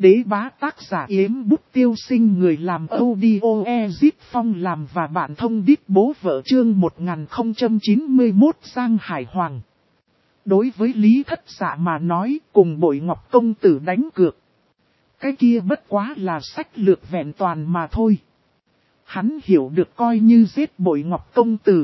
Đế bá tác giả Yếm Bút Tiêu Sinh, người làm audio Ezip Phong làm và bạn thông đít bố vợ, chương 1091 Giang Hải Hoàng. Đối với Lý Thất Dạ mà nói, cùng Bội Ngọc công tử đánh cược, cái kia bất quá là sách lược vẹn toàn mà thôi. Hắn hiểu được coi như giết Bội Ngọc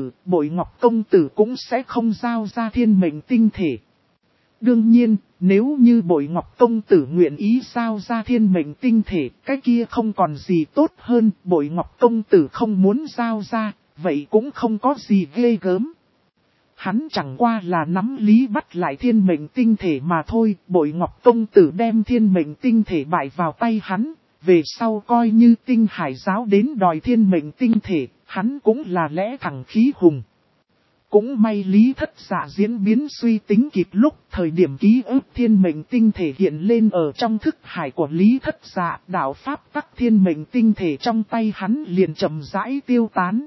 công tử cũng sẽ không giao ra thiên mệnh tinh thể. Đương nhiên, nếu như Bội Ngọc công tử nguyện ý giao ra thiên mệnh tinh thể, cái kia không còn gì tốt hơn. Bội Ngọc công tử không muốn giao ra, vậy cũng không có gì ghê gớm. Hắn chẳng qua là nắm lý bắt lại thiên mệnh tinh thể mà thôi. Bội Ngọc công tử đem thiên mệnh tinh thể bại vào tay hắn, về sau coi như Tinh Hải giáo đến đòi thiên mệnh tinh thể, hắn cũng là lẽ thẳng khí hùng. Cũng may Lý Thất Dạ diễn biến suy tính kịp lúc, thời điểm ký ức thiên mệnh tinh thể hiện lên ở trong thức hải của Lý Thất Dạ, đạo pháp tắc thiên mệnh tinh thể trong tay hắn liền chậm rãi tiêu tán.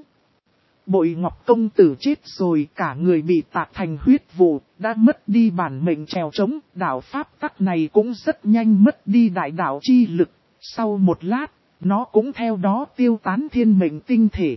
Bội Ngọc công tử chết rồi, cả người bị tạc thành huyết vụ, đã mất đi bản mệnh trèo trống, đạo pháp tắc này cũng rất nhanh mất đi đại đạo chi lực, sau một lát, nó cũng theo đó tiêu tán thiên mệnh tinh thể.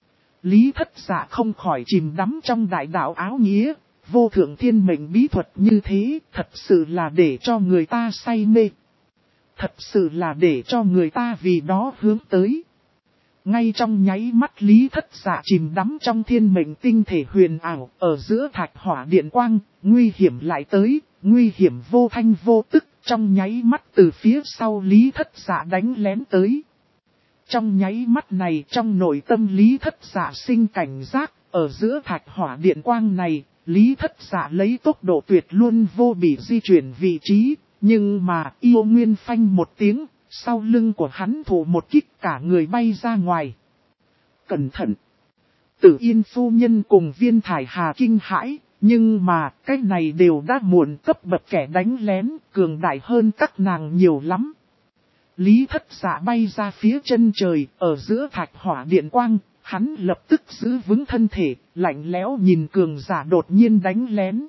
Lý Thất Dạ không khỏi chìm đắm trong đại đạo áo nghĩa, vô thượng thiên mệnh bí thuật như thế, thật sự là để cho người ta say mê. Thật sự là để cho người ta vì đó hướng tới. Ngay trong nháy mắt Lý Thất Dạ chìm đắm trong thiên mệnh tinh thể huyền ảo, ở giữa thạch hỏa điện quang, nguy hiểm lại tới, nguy hiểm vô thanh vô tức, trong nháy mắt từ phía sau Lý Thất Dạ đánh lén tới. Trong nháy mắt này, trong nội tâm Lý Thất Dạ sinh cảnh giác, ở giữa thạch hỏa điện quang này, Lý Thất Dạ lấy tốc độ tuyệt luôn vô bị di chuyển vị trí, nhưng mà yêu nguyên phanh một tiếng, sau lưng của hắn thủ một kích, cả người bay ra ngoài. Cẩn thận! Tử Yên phu nhân cùng Viên Thải Hà kinh hãi, nhưng mà cái này đều đã muộn, cấp bậc kẻ đánh lén, cường đại hơn các nàng nhiều lắm. Lý Thất Dạ bay ra phía chân trời, ở giữa thạch hỏa điện quang, hắn lập tức giữ vững thân thể, lạnh lẽo nhìn cường giả đột nhiên đánh lén.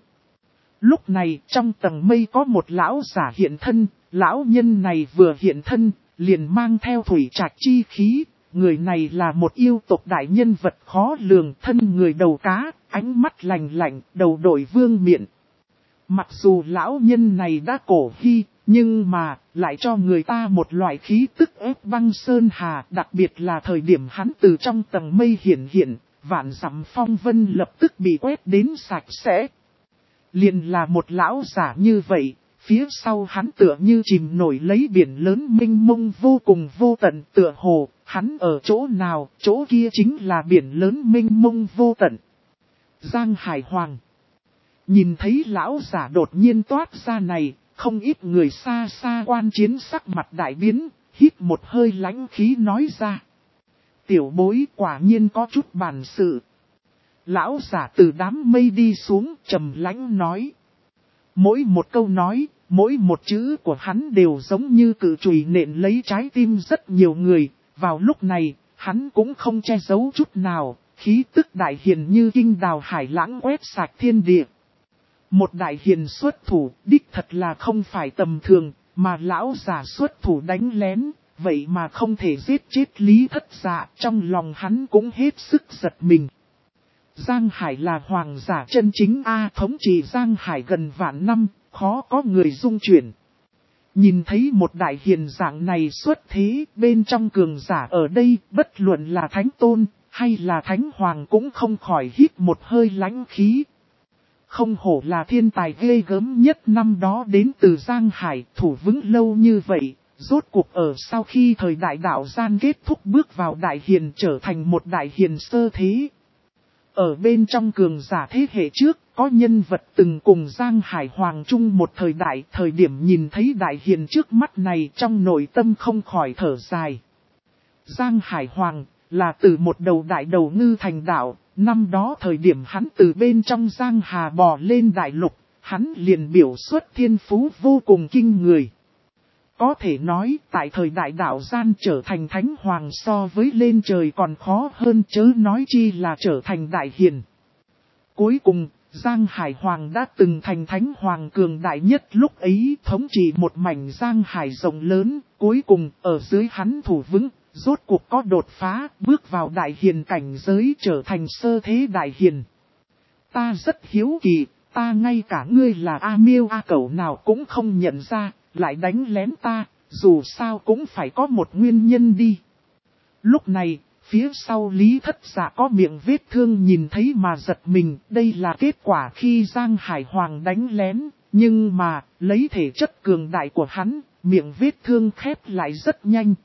Lúc này, trong tầng mây có một lão giả hiện thân, lão nhân này vừa hiện thân, liền mang theo thủy trạch chi khí, người này là một yêu tộc đại nhân vật khó lường, thân người đầu cá, ánh mắt lạnh lạnh, đầu đội vương miện. Mặc dù lão nhân này đã cổ hy, nhưng mà, lại cho người ta một loại khí tức ép băng sơn hà, đặc biệt là thời điểm hắn từ trong tầng mây hiện, vạn dặm phong vân lập tức bị quét đến sạch sẽ. Liền là một lão giả như vậy, phía sau hắn tựa như chìm nổi lấy biển lớn mênh mông vô cùng vô tận, tựa hồ, hắn ở chỗ nào, chỗ kia chính là biển lớn mênh mông vô tận. Giang Hải Hoàng. Nhìn thấy lão giả đột nhiên toát ra này, không ít người xa xa quan chiến sắc mặt đại biến, hít một hơi lãnh khí nói ra. Tiểu bối quả nhiên có chút bản sự. Lão giả từ đám mây đi xuống, trầm lãnh nói. Mỗi một câu nói, mỗi một chữ của hắn đều giống như cự chùy nện lấy trái tim rất nhiều người. Vào lúc này, hắn cũng không che giấu chút nào, khí tức đại hiền như kinh đào hải lãng quét sạch thiên địa. Một đại hiền xuất thủ, đích thật là không phải tầm thường, mà lão giả xuất thủ đánh lén, vậy mà không thể giết chết Lý Thất Dạ, trong lòng hắn cũng hết sức giật mình. Giang Hải là hoàng giả chân chính thống trị Giang Hải gần vạn năm, khó có người dung chuyển. Nhìn thấy một đại hiền dạng này xuất thế, bên trong cường giả ở đây, bất luận là thánh tôn, hay là thánh hoàng cũng không khỏi hít một hơi lãnh khí. Không hổ là thiên tài ghê gớm nhất năm đó đến từ Giang Hải, thủ vững lâu như vậy, rốt cuộc ở sau khi thời đại đạo gian kết thúc bước vào đại hiền trở thành một đại hiền sơ thế. Ở bên trong cường giả thế hệ trước, có nhân vật từng cùng Giang Hải Hoàng chung một thời điểm nhìn thấy đại hiền trước mắt này trong nội tâm không khỏi thở dài. Giang Hải Hoàng là từ một đầu đại đầu ngư thành đạo, năm đó thời điểm hắn từ bên trong Giang Hà bò lên đại lục, hắn liền biểu xuất thiên phú vô cùng kinh người. Có thể nói, tại thời đại đạo gian trở thành thánh hoàng so với lên trời còn khó hơn, chớ nói chi là trở thành đại hiền. Cuối cùng, Giang Hải Hoàng đã từng thành thánh hoàng cường đại nhất lúc ấy, thống trị một mảnh Giang Hải rộng lớn, cuối cùng ở dưới hắn thủ vững, rốt cuộc có đột phá, bước vào đại hiền cảnh giới, trở thành sơ thế đại hiền. Ta rất hiếu kỳ, ta ngay cả ngươi là A Miêu A Cẩu nào cũng không nhận ra, lại đánh lén ta, dù sao cũng phải có một nguyên nhân đi. Lúc này, phía sau Lý Thất Dạ có miệng vết thương nhìn thấy mà giật mình, đây là kết quả khi Giang Hải Hoàng đánh lén, nhưng mà, lấy thể chất cường đại của hắn, miệng vết thương khép lại rất nhanh.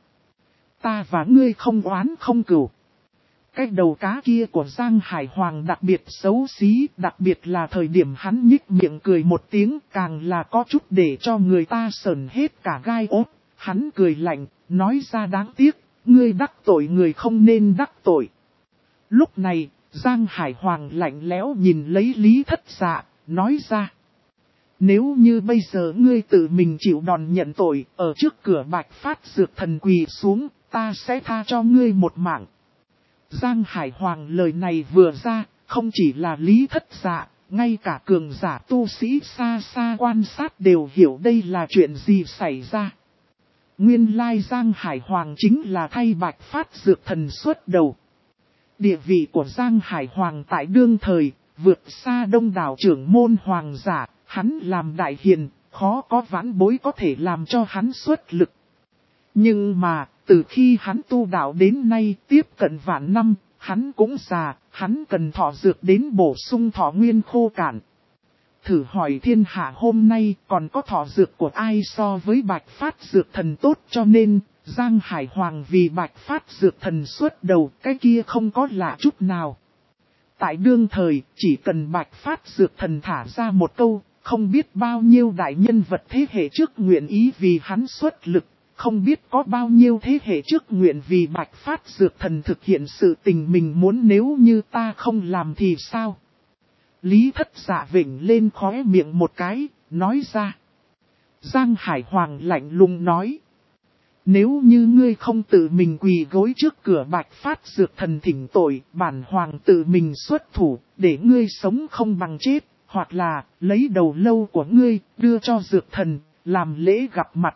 Ta và ngươi không oán không cừu. Cái đầu cá kia của Giang Hải Hoàng đặc biệt xấu xí, đặc biệt là thời điểm hắn nhích miệng cười một tiếng, càng là có chút để cho người ta sởn hết cả gai ốt. Hắn cười lạnh, nói ra đáng tiếc, ngươi đắc tội người không nên đắc tội. Lúc này, Giang Hải Hoàng lạnh lẽo nhìn lấy Lý Thất Dạ, nói ra. Nếu như bây giờ ngươi tự mình chịu đòn nhận tội, ở trước cửa Bạch Phát Dược Thần quỳ xuống, ta sẽ tha cho ngươi một mạng. Giang Hải Hoàng lời này vừa ra, không chỉ là Lý Thất Dạ, ngay cả cường giả tu sĩ xa xa quan sát đều hiểu đây là chuyện gì xảy ra. Nguyên lai Giang Hải Hoàng chính là thay Bạch Phát Dược Thần xuất đầu. Địa vị của Giang Hải Hoàng tại đương thời, vượt xa đông đảo trưởng môn hoàng giả, hắn làm đại hiền, khó có vãn bối có thể làm cho hắn xuất lực. Nhưng mà, từ khi hắn tu đạo đến nay tiếp cận vạn năm, hắn cũng già, hắn cần thọ dược đến bổ sung thọ nguyên khô cạn. Thử hỏi thiên hạ hôm nay còn có thọ dược của ai so với Bạch Phát Dược Thần tốt, cho nên, Giang Hải Hoàng vì Bạch Phát Dược Thần xuất đầu, cái kia không có lạ chút nào. Tại đương thời, chỉ cần Bạch Phát Dược Thần thả ra một câu, không biết bao nhiêu đại nhân vật thế hệ trước nguyện ý vì hắn xuất lực, không biết có bao nhiêu thế hệ trước nguyện vì Bạch Phát Dược Thần thực hiện sự tình mình muốn, nếu như ta không làm thì sao? Lý Thất Dạ vểnh lên khóe miệng một cái, nói ra. Giang Hải Hoàng lạnh lùng nói. Nếu như ngươi không tự mình quỳ gối trước cửa Bạch Phát Dược Thần thỉnh tội, bản hoàng tự mình xuất thủ, để ngươi sống không bằng chết, hoặc là lấy đầu lâu của ngươi, đưa cho Dược Thần, làm lễ gặp mặt.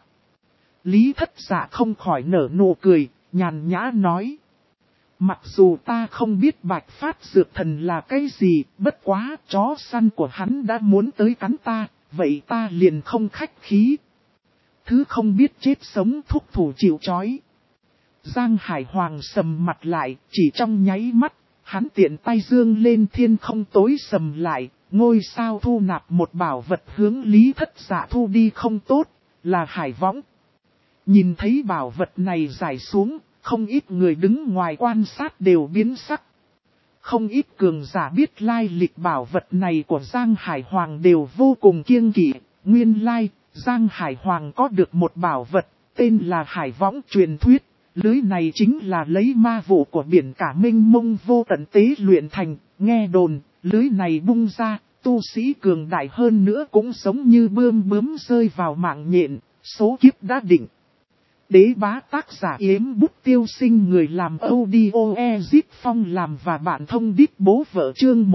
Lý Thất Dạ không khỏi nở nụ cười, nhàn nhã nói. Mặc dù ta không biết Bạch Phát Dược Thần là cái gì, bất quá chó săn của hắn đã muốn tới cắn ta, vậy ta liền không khách khí. Thứ không biết chết sống thúc thủ chịu trói. Giang Hải Hoàng sầm mặt lại, chỉ trong nháy mắt, hắn tiện tay dương lên thiên không tối sầm lại, ngôi sao thu nạp một bảo vật hướng Lý Thất Dạ thu đi không tốt, là hải võng. Nhìn thấy bảo vật này rải xuống, không ít người đứng ngoài quan sát đều biến sắc. Không ít cường giả biết lai lịch bảo vật này của Giang Hải Hoàng đều vô cùng kiêng kỵ. Nguyên lai, Giang Hải Hoàng có được một bảo vật, tên là hải võng truyền thuyết. Lưới này chính là lấy ma vụ của biển cả mênh mông vô tận tế luyện thành. Nghe đồn, lưới này bung ra, tu sĩ cường đại hơn nữa cũng giống như bướm rơi vào mạng nhện, số kiếp đã định. Đế bá tác giả Yếm Bút Tiêu Sinh, người làm audio Ezip Phong làm và bạn thông đít bố vợ chương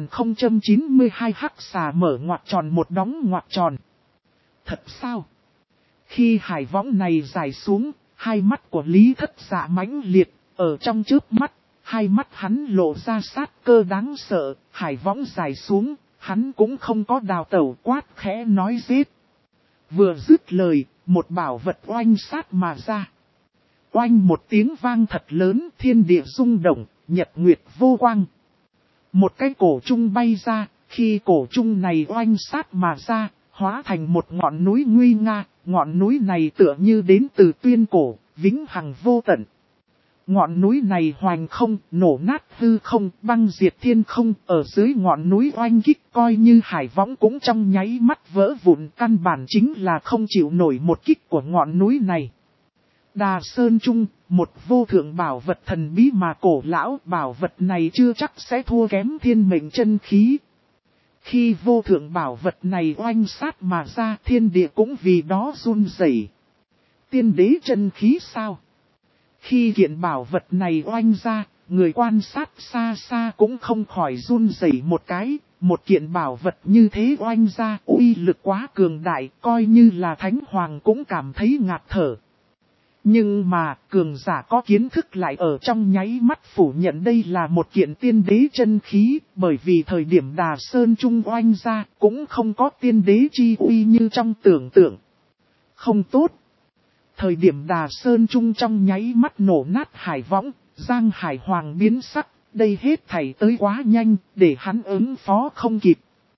1092 hắc xà mở ngoặc tròn một đóng ngoặc tròn. Thật sao? Khi hải võng này dài xuống, hai mắt của Lý Thất Dạ mãnh liệt, ở trong chớp mắt, hai mắt hắn lộ ra sát cơ đáng sợ, hải võng dài xuống, hắn cũng không có đào tẩu, quát khẽ nói giết. Vừa dứt lời, một bảo vật oanh sát mà ra. Oanh một tiếng vang thật lớn, thiên địa rung động, nhật nguyệt vô quang. Một cái cổ trung bay ra, khi cổ trung này oanh sát mà ra, hóa thành một ngọn núi nguy nga, ngọn núi này tựa như đến từ tuyên cổ, vĩnh hằng vô tận. Ngọn núi này hoành không, nổ nát hư không, băng diệt thiên không, ở dưới ngọn núi oanh kích coi như hải võng cũng trong nháy mắt vỡ vụn, căn bản chính là không chịu nổi một kích của ngọn núi này. Đà Sơn Trung, một vô thượng bảo vật thần bí mà cổ lão, bảo vật này chưa chắc sẽ thua kém thiên mệnh chân khí. Khi vô thượng bảo vật này oanh sát mà ra, thiên địa cũng vì đó run rẩy. Tiên đế chân khí sao? Khi kiện bảo vật này oanh ra, người quan sát xa xa cũng không khỏi run rẩy một cái, một kiện bảo vật như thế oanh ra uy lực quá cường đại, coi như là Thánh Hoàng cũng cảm thấy ngạt thở. Nhưng mà, cường giả có kiến thức lại ở trong nháy mắt phủ nhận đây là một kiện tiên đế chân khí, bởi vì thời điểm Đà Sơn Trung oanh ra cũng không có tiên đế chi uy như trong tưởng tượng. Không tốt. Thời điểm Đà Sơn Trung trong nháy mắt nổ nát hải võng, Giang Hải Hoàng biến sắc, đây hết thảy tới quá nhanh, để hắn ứng phó không kịp.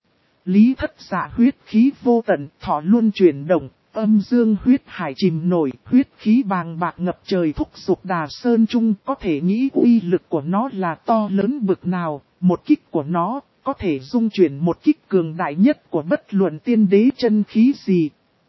Lý Thất Dạ huyết khí vô tận, thọ luôn chuyển động, âm dương huyết hải chìm nổi, huyết khí bàng bạc ngập trời thúc giục Đà Sơn Trung, có thể nghĩ uy lực của nó là to lớn bực nào, một kích của nó có thể dung chuyển một kích cường đại nhất của bất luận tiên đế chân khí gì.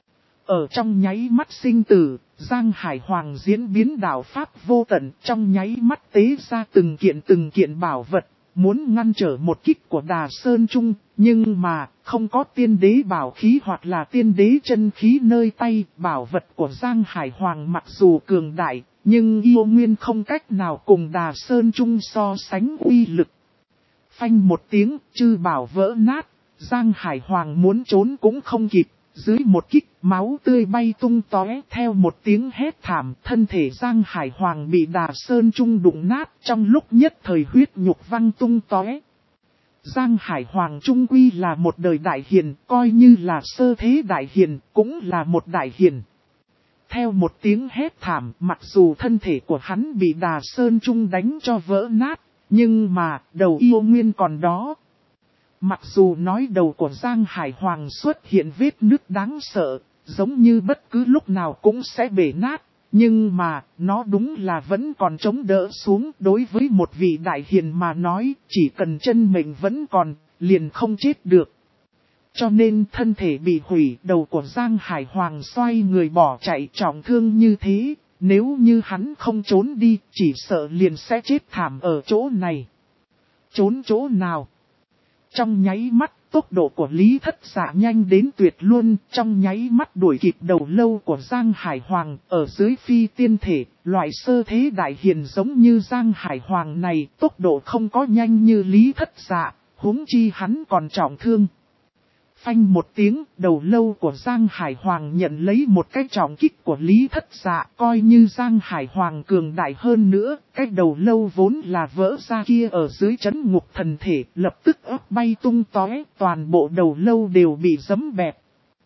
Ở trong nháy mắt sinh tử, Giang Hải Hoàng diễn biến đạo pháp vô tận, trong nháy mắt tế ra từng kiện bảo vật, muốn ngăn trở một kích của Đà Sơn Trung, nhưng mà không có tiên đế bảo khí hoặc là tiên đế chân khí nơi tay. Bảo vật của Giang Hải Hoàng mặc dù cường đại, nhưng yêu nguyên không cách nào cùng Đà Sơn Trung so sánh uy lực. Phanh một tiếng, chư bảo vỡ nát, Giang Hải Hoàng muốn trốn cũng không kịp. Dưới một kích, máu tươi bay tung tóe, theo một tiếng hét thảm, thân thể Giang Hải Hoàng bị Đà Sơn Trung đụng nát, trong lúc nhất thời huyết nhục văng tung tóe. Giang Hải Hoàng trung quy là một đời đại hiền, coi như là sơ thế đại hiền, cũng là một đại hiền. Theo một tiếng hét thảm, mặc dù thân thể của hắn bị Đà Sơn Trung đánh cho vỡ nát, nhưng mà, đầu yêu nguyên còn đó. Mặc dù nói đầu của Giang Hải Hoàng xuất hiện vết nứt đáng sợ, giống như bất cứ lúc nào cũng sẽ bể nát, nhưng mà, nó đúng là vẫn còn chống đỡ xuống. Đối với một vị đại hiền mà nói, chỉ cần chân mình vẫn còn, liền không chết được. Cho nên thân thể bị hủy, đầu của Giang Hải Hoàng xoay người bỏ chạy trọng thương như thế, nếu như hắn không trốn đi, chỉ sợ liền sẽ chết thảm ở chỗ này. Trốn chỗ nào? Trong nháy mắt, tốc độ của Lý Thất Dạ nhanh đến tuyệt luôn, trong nháy mắt đuổi kịp đầu lâu của Giang Hải Hoàng, ở dưới phi tiên thể, loại sơ thế đại hiền giống như Giang Hải Hoàng này, tốc độ không có nhanh như Lý Thất Dạ, huống chi hắn còn trọng thương. Phanh một tiếng, đầu lâu của Giang Hải Hoàng nhận lấy một cái trọng kích của Lý Thất Dạ, coi như Giang Hải Hoàng cường đại hơn nữa, cái đầu lâu vốn là vỡ ra kia ở dưới trấn ngục thần thể, lập tức ấp bay tung tóe, toàn bộ đầu lâu đều bị giẫm bẹp.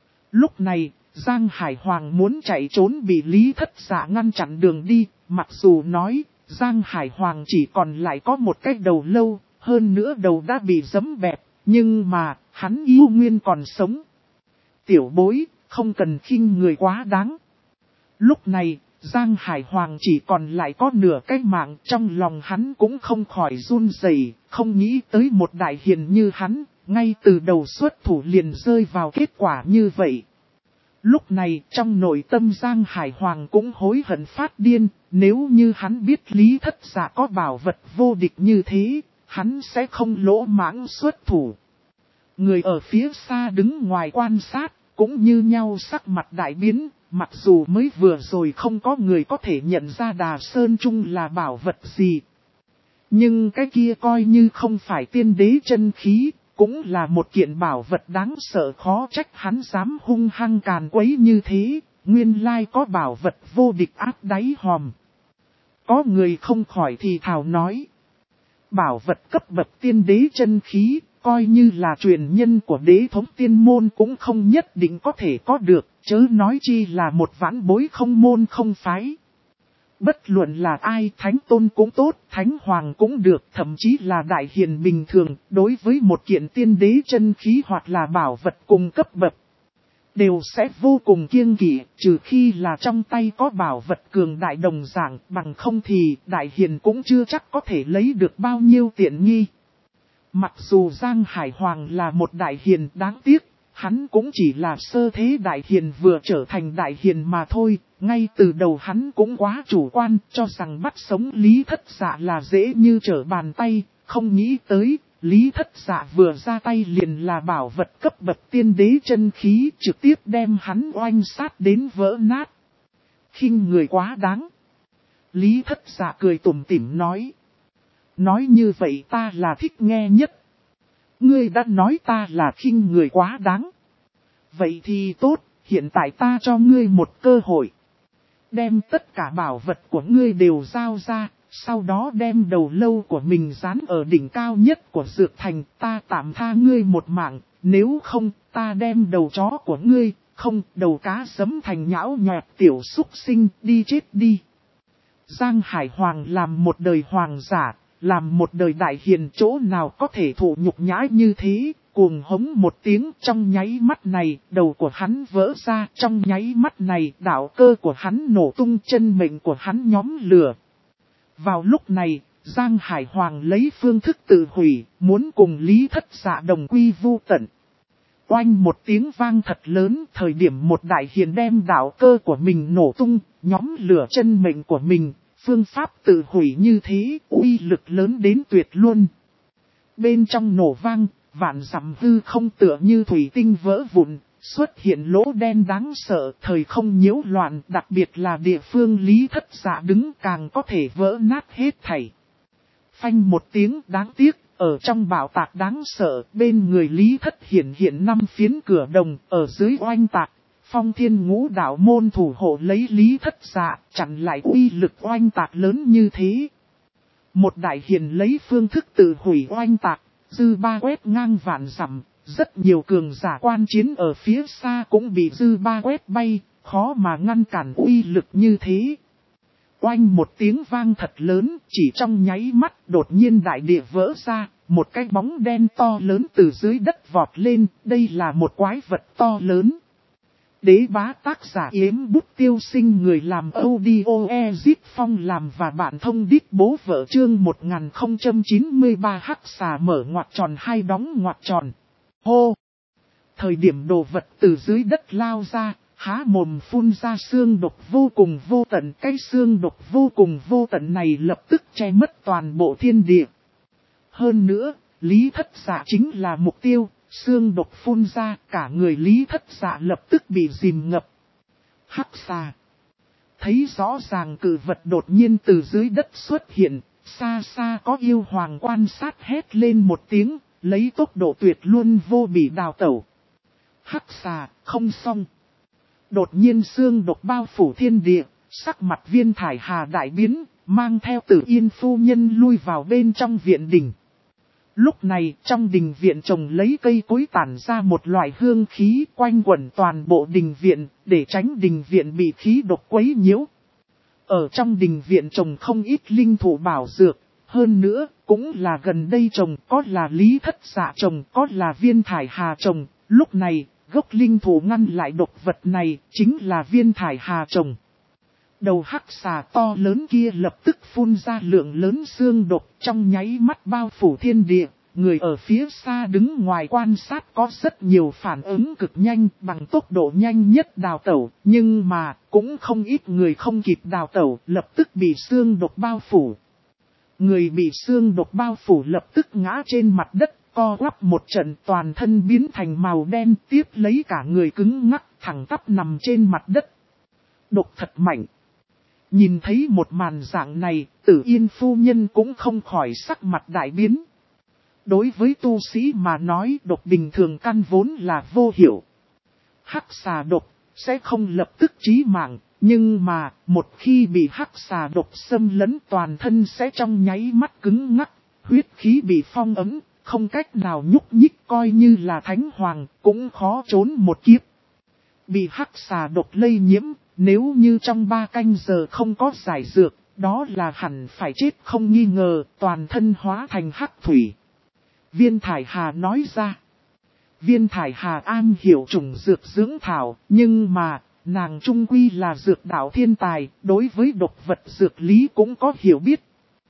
Lúc này, Giang Hải Hoàng muốn chạy trốn bị Lý Thất Dạ ngăn chặn đường đi, mặc dù nói, Giang Hải Hoàng chỉ còn lại có một cái đầu lâu, hơn nữa đầu đã bị giẫm bẹp. Nhưng mà, hắn yêu nguyên còn sống. Tiểu bối, không cần khinh người quá đáng. Lúc này, Giang Hải Hoàng chỉ còn lại có nửa cái mạng, trong lòng hắn cũng không khỏi run rẩy, không nghĩ tới một đại hiền như hắn, ngay từ đầu xuất thủ liền rơi vào kết quả như vậy. Lúc này, trong nội tâm Giang Hải Hoàng cũng hối hận phát điên, nếu như hắn biết Lý Thất Dạ có bảo vật vô địch như thế, hắn sẽ không lỗ mãng xuất thủ. Người ở phía xa đứng ngoài quan sát, cũng như nhau sắc mặt đại biến, mặc dù mới vừa rồi không có người có thể nhận ra Đà Sơn Trung là bảo vật gì. Nhưng cái kia coi như không phải tiên đế chân khí, cũng là một kiện bảo vật đáng sợ, khó trách hắn dám hung hăng càn quấy như thế, nguyên lai có bảo vật vô địch áp đáy hòm. Có người không khỏi thì thào nói. Bảo vật cấp bậc tiên đế chân khí, coi như là truyền nhân của đế thống tiên môn cũng không nhất định có thể có được, chớ nói chi là một vãn bối không môn không phái. Bất luận là ai, thánh tôn cũng tốt, thánh hoàng cũng được, thậm chí là đại hiền bình thường, đối với một kiện tiên đế chân khí hoặc là bảo vật cùng cấp bậc, đều sẽ vô cùng kiêng kỵ, trừ khi là trong tay có bảo vật cường đại đồng dạng, bằng không thì đại hiền cũng chưa chắc có thể lấy được bao nhiêu tiện nghi. Mặc dù Giang Hải Hoàng là một đại hiền, đáng tiếc, hắn cũng chỉ là sơ thế đại hiền vừa trở thành đại hiền mà thôi, ngay từ đầu hắn cũng quá chủ quan, cho rằng bắt sống Lý Thất Dạ là dễ như trở bàn tay, không nghĩ tới, Lý Thất Dạ vừa ra tay liền là bảo vật cấp bậc tiên đế chân khí, trực tiếp đem hắn oanh sát đến vỡ nát. Khinh người quá đáng. Lý Thất Dạ cười tủm tỉm nói. Nói như vậy ta là thích nghe nhất. Ngươi đã nói ta là khinh người quá đáng. Vậy thì tốt, hiện tại ta cho ngươi một cơ hội. Đem tất cả bảo vật của ngươi đều giao ra, sau đó đem đầu lâu của mình dán ở đỉnh cao nhất của dược thành, ta tạm tha ngươi một mạng, nếu không, ta đem đầu chó của ngươi, không, đầu cá sấm thành nhão nhọt tiểu súc sinh, đi chết đi. Giang Hải Hoàng làm một đời hoàng giả, làm một đời đại hiền, chỗ nào có thể thụ nhục nhã như thế, cuồng hống một tiếng, trong nháy mắt này, đầu của hắn vỡ ra, trong nháy mắt này, đạo cơ của hắn nổ tung, chân mệnh của hắn nhóm lửa. Vào lúc này, Giang Hải Hoàng lấy phương thức tự hủy, muốn cùng Lý Thất Dạ đồng quy vu tận. Oanh một tiếng vang thật lớn, thời điểm một đại hiền đem đạo cơ của mình nổ tung, nhóm lửa chân mệnh của mình, phương pháp tự hủy như thế, uy lực lớn đến tuyệt luôn. Bên trong nổ vang, vạn dặm hư không tựa như thủy tinh vỡ vụn, xuất hiện lỗ đen đáng sợ, thời không nhiễu loạn, đặc biệt là địa phương Lý Thất Dạ đứng càng có thể vỡ nát hết thảy. Phanh một tiếng đáng tiếc, ở trong bảo tạc đáng sợ, bên người Lý Thất hiện 5 phiến cửa đồng, ở dưới oanh tạc, Phong Thiên Ngũ Đạo môn thủ hộ lấy Lý Thất Dạ, chặn lại uy lực oanh tạc lớn như thế. Một đại hiền lấy phương thức tự hủy oanh tạc, dư ba quét ngang vạn dặm, rất nhiều cường giả quan chiến ở phía xa cũng bị dư ba quét bay, khó mà ngăn cản uy lực như thế. Oanh một tiếng vang thật lớn, chỉ trong nháy mắt đột nhiên đại địa vỡ ra, một cái bóng đen to lớn từ dưới đất vọt lên, đây là một quái vật to lớn. Đế bá tác giả Yếm Bút Tiêu Sinh, người làm audio Ezit Phong làm và bạn thông đít bố vợ chương 1093 hắc xà mở ngoặc tròn hai đóng ngoặc tròn. Hô! Thời điểm đồ vật từ dưới đất lao ra, há mồm phun ra xương độc vô cùng vô tận. Cái xương độc vô cùng vô tận này lập tức che mất toàn bộ thiên địa. Hơn nữa, Lý Thất Dạ chính là mục tiêu. Xương độc phun ra, cả người Lý Thất Dạ lập tức bị dìm ngập. Hắc xà. Thấy rõ ràng cự vật đột nhiên từ dưới đất xuất hiện, xa xa có yêu hoàng quan sát hét lên một tiếng, lấy tốc độ tuyệt luôn vô bỉ đào tẩu. Hắc xà, không xong. Đột nhiên xương độc bao phủ thiên địa, sắc mặt Viên Thải Hà đại biến, mang theo Tử Yên phu nhân lui vào bên trong viện đình. Lúc này trong đình viện trồng lấy cây cối tản ra một loại hương khí quanh quẩn toàn bộ đình viện, để tránh đình viện bị khí độc quấy nhiễu. Ở trong đình viện trồng không ít linh thụ bảo dược, hơn nữa cũng là gần đây trồng, có là Lý Thất Dạ trồng, có là Viên Thải Hà trồng. Lúc này gốc linh thụ ngăn lại độc vật này chính là Viên Thải Hà trồng. Đầu hắc xà to lớn kia lập tức phun ra lượng lớn xương độc, trong nháy mắt bao phủ thiên địa. Người ở phía xa đứng ngoài quan sát có rất nhiều phản ứng cực nhanh, bằng tốc độ nhanh nhất đào tẩu, nhưng mà cũng không ít người không kịp đào tẩu, lập tức bị xương độc bao phủ. Người bị xương độc bao phủ lập tức ngã trên mặt đất, co quắp một trận, toàn thân biến thành màu đen, tiếp lấy cả người cứng ngắc, thẳng tắp nằm trên mặt đất. Độc thật mạnh. Nhìn thấy một màn dạng này, Tử Yên phu nhân cũng không khỏi sắc mặt đại biến. Đối với tu sĩ mà nói, độc bình thường căn vốn là vô hiệu. Hắc xà độc sẽ không lập tức chí mạng, nhưng mà một khi bị hắc xà độc xâm lấn, toàn thân sẽ trong nháy mắt cứng ngắc, huyết khí bị phong ấn, không cách nào nhúc nhích, coi như là thánh hoàng cũng khó trốn một kiếp. Bị hắc xà độc lây nhiễm, nếu như trong 3 canh giờ không có giải dược, đó là hẳn phải chết không nghi ngờ, toàn thân hóa thành hắc thủy. Viên Thải Hà nói ra. Viên Thải Hà am hiểu chủng dược dưỡng thảo, nhưng mà nàng trung quy là dược đạo thiên tài, đối với độc vật dược lý cũng có hiểu biết.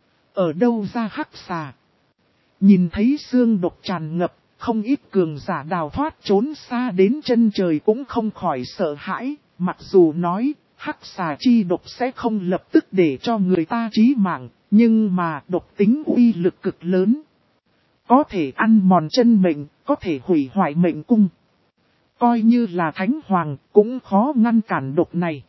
Ở đâu ra hắc xà? Nhìn thấy xương độc tràn ngập, không ít cường giả đào thoát trốn xa đến chân trời cũng không khỏi sợ hãi, mặc dù nói hắc xà chi độc sẽ không lập tức để cho người ta chí mạng, nhưng mà độc tính uy lực cực lớn. Có thể ăn mòn chân mệnh, có thể hủy hoại mệnh cung. Coi như là thánh hoàng, cũng khó ngăn cản độc này.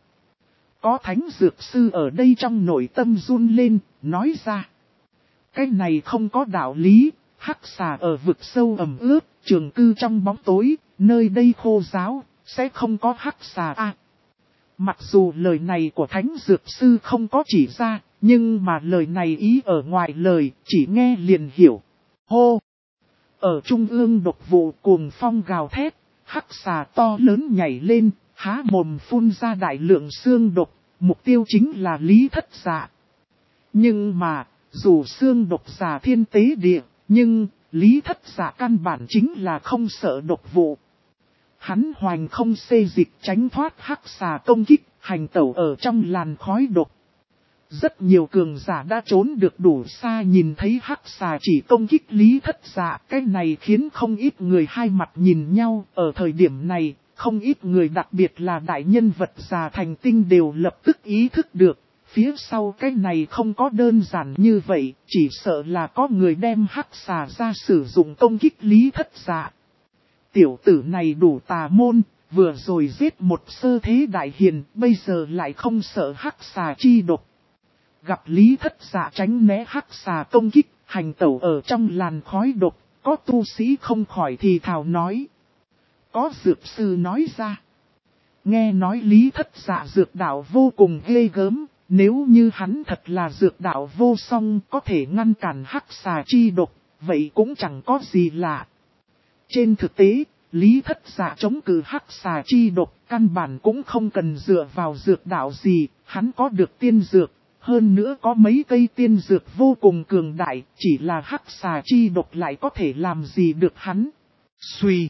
Có thánh dược sư ở đây trong nội tâm run lên, nói ra. Cái này không có đạo lý, Hắc xà ở vực sâu ẩm ướt, trường cư trong bóng tối, nơi đây khô ráo, sẽ không có hắc xà a. Mặc dù lời này của Thánh Dược Sư không có chỉ ra, nhưng mà lời này ý ở ngoài lời, chỉ nghe liền hiểu. Hô! Ở trung ương độc vụ cuồng phong gào thét, hắc xà to lớn nhảy lên, há mồm phun ra đại lượng xương độc, mục tiêu chính là Lý Thất Dạ. Nhưng mà, dù xương độc xà thiên tế địa, nhưng Lý Thất Dạ căn bản chính là không sợ độc vụ. Hắn hoành không xê dịch tránh thoát hắc xà công kích, hành tẩu ở trong làn khói độc. Rất nhiều cường giả đã trốn được đủ xa, nhìn thấy hắc xà chỉ công kích Lý Thất Dạ. Cái này khiến không ít người hai mặt nhìn nhau. Ở thời điểm này, không ít người đặc biệt là đại nhân vật già thành tinh đều lập tức ý thức được. Phía sau cái này không có đơn giản như vậy, chỉ sợ là có người đem hắc xà ra sử dụng công kích Lý Thất Dạ. Tiểu tử này đủ tà môn, vừa rồi giết một sơ thế đại hiền, bây giờ lại không sợ hắc xà chi độc. Gặp Lý Thất Dạ tránh né hắc xà công kích, hành tẩu ở trong làn khói độc, có tu sĩ không khỏi thì thào nói. Có dược sư nói ra. Nghe nói Lý Thất Dạ dược đạo vô cùng ghê gớm, nếu như hắn thật là dược đạo vô song có thể ngăn cản hắc xà chi độc, vậy cũng chẳng có gì lạ. Trên thực tế, Lý Thất Dạ chống cự hắc xà chi độc, căn bản cũng không cần dựa vào dược đạo gì, hắn có được tiên dược, hơn nữa có mấy cây tiên dược vô cùng cường đại, chỉ là hắc xà chi độc lại có thể làm gì được hắn. Suy.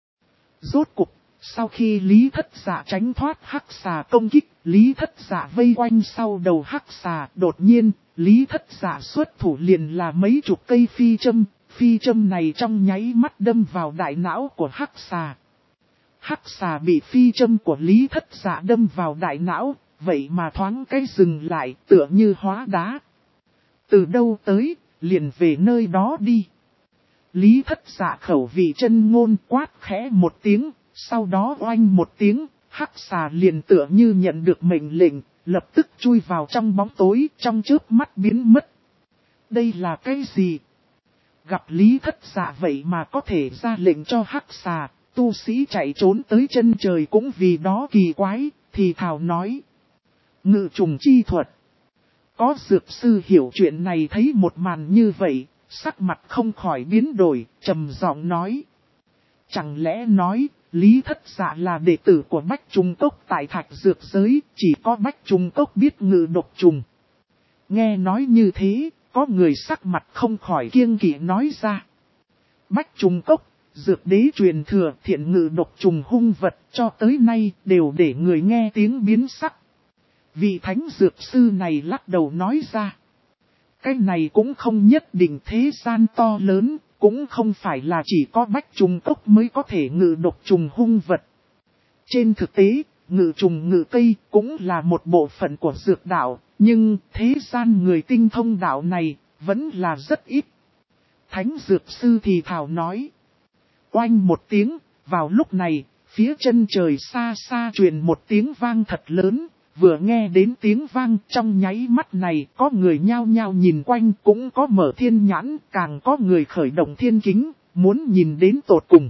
Rốt cục, sau khi Lý Thất Dạ tránh thoát hắc xà công kích, Lý Thất Dạ vây quanh sau đầu hắc xà, đột nhiên, Lý Thất Dạ xuất thủ liền là mấy chục cây phi châm này trong nháy mắt đâm vào đại não của hắc xà. Hắc xà bị phi châm của Lý Thất Dạ đâm vào đại não, vậy mà thoáng cái dừng lại tựa như hóa đá. Từ đâu tới, liền về nơi đó đi. Lý Thất Dạ khẩu vị chân ngôn quát khẽ một tiếng, sau đó oanh một tiếng, hắc xà liền tựa như nhận được mệnh lệnh, lập tức chui vào trong bóng tối, trong chớp mắt biến mất. Đây là cái gì? Gặp Lý Thất Dạ vậy mà có thể ra lệnh cho hắc xà, tu sĩ chạy trốn tới chân trời cũng vì đó kỳ quái, thì thào nói. Ngự trùng chi thuật. Có dược sư hiểu chuyện này thấy một màn như vậy, sắc mặt không khỏi biến đổi, trầm giọng nói. Chẳng lẽ nói, Lý Thất Dạ là đệ tử của Bách Trùng Cốc tại Thạch Dược Giới, chỉ có Bách Trùng Cốc biết ngự độc trùng. Nghe nói như thế, có người sắc mặt không khỏi kiêng kỵ nói ra. Bách Trùng Cốc, dược đế truyền thừa thiện ngự độc trùng hung vật cho tới nay đều để người nghe tiếng biến sắc. Vị thánh dược sư này lắc đầu nói ra. Cái này cũng không nhất định, thế gian to lớn, cũng không phải là chỉ có Bách Trùng Cốc mới có thể ngự độc trùng hung vật. Trên thực tế, ngự trùng ngự cây cũng là một bộ phận của dược đạo, nhưng thế gian người tinh thông đạo này vẫn là rất ít. Thánh dược sư thì thào nói. Oanh một tiếng, vào lúc này, phía chân trời xa xa truyền một tiếng vang thật lớn. Vừa nghe đến tiếng vang trong nháy mắt này, có người nhao nhao nhìn quanh, cũng có mở thiên nhãn, càng có người khởi động thiên kính, muốn nhìn đến tột cùng.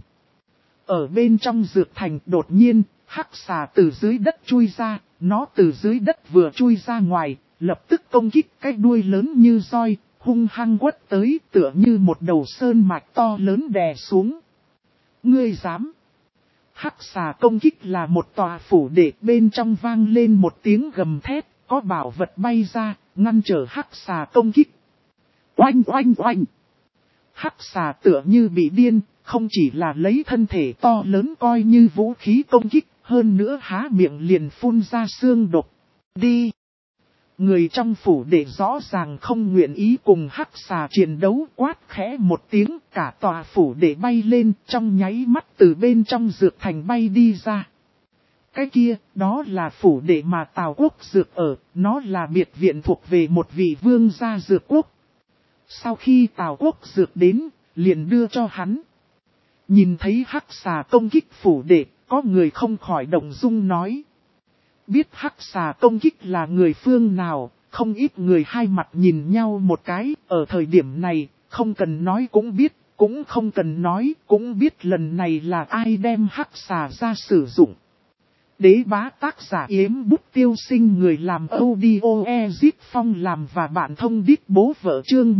Ở bên trong dược thành đột nhiên, hắc xà từ dưới đất chui ra, nó từ dưới đất vừa chui ra ngoài, lập tức công kích cái đuôi lớn như roi, hung hăng quất tới tựa như một đầu sơn mạch to lớn đè xuống. Ngươi dám! Hắc xà công kích là một tòa phủ đệ, bên trong vang lên một tiếng gầm thét, có bảo vật bay ra, ngăn trở hắc xà công kích. Oanh oanh oanh! Hắc xà tựa như bị điên, không chỉ là lấy thân thể to lớn coi như vũ khí công kích, hơn nữa há miệng liền phun ra xương độc. Đi! Người trong phủ đệ rõ ràng không nguyện ý cùng hắc xà chiến đấu, quát khẽ một tiếng, cả tòa phủ đệ bay lên, trong nháy mắt từ bên trong dược thành bay đi ra. Cái kia, đó là phủ đệ mà Tào Quốc Dược ở, nó là biệt viện thuộc về một vị vương gia dược quốc. Sau khi Tào Quốc Dược đến, liền đưa cho hắn. Nhìn thấy hắc xà công kích phủ đệ, có người không khỏi động dung nói. Biết hắc xà công kích là người phương nào, không ít người hai mặt nhìn nhau một cái, ở thời điểm này, không cần nói cũng biết, cũng không cần nói cũng biết lần này là ai đem hắc xà ra sử dụng. Đế bá tác giả Yếm Bút Tiêu Sinh, người làm audio Ezip Phong làm và bạn thông đít bố vợ, chương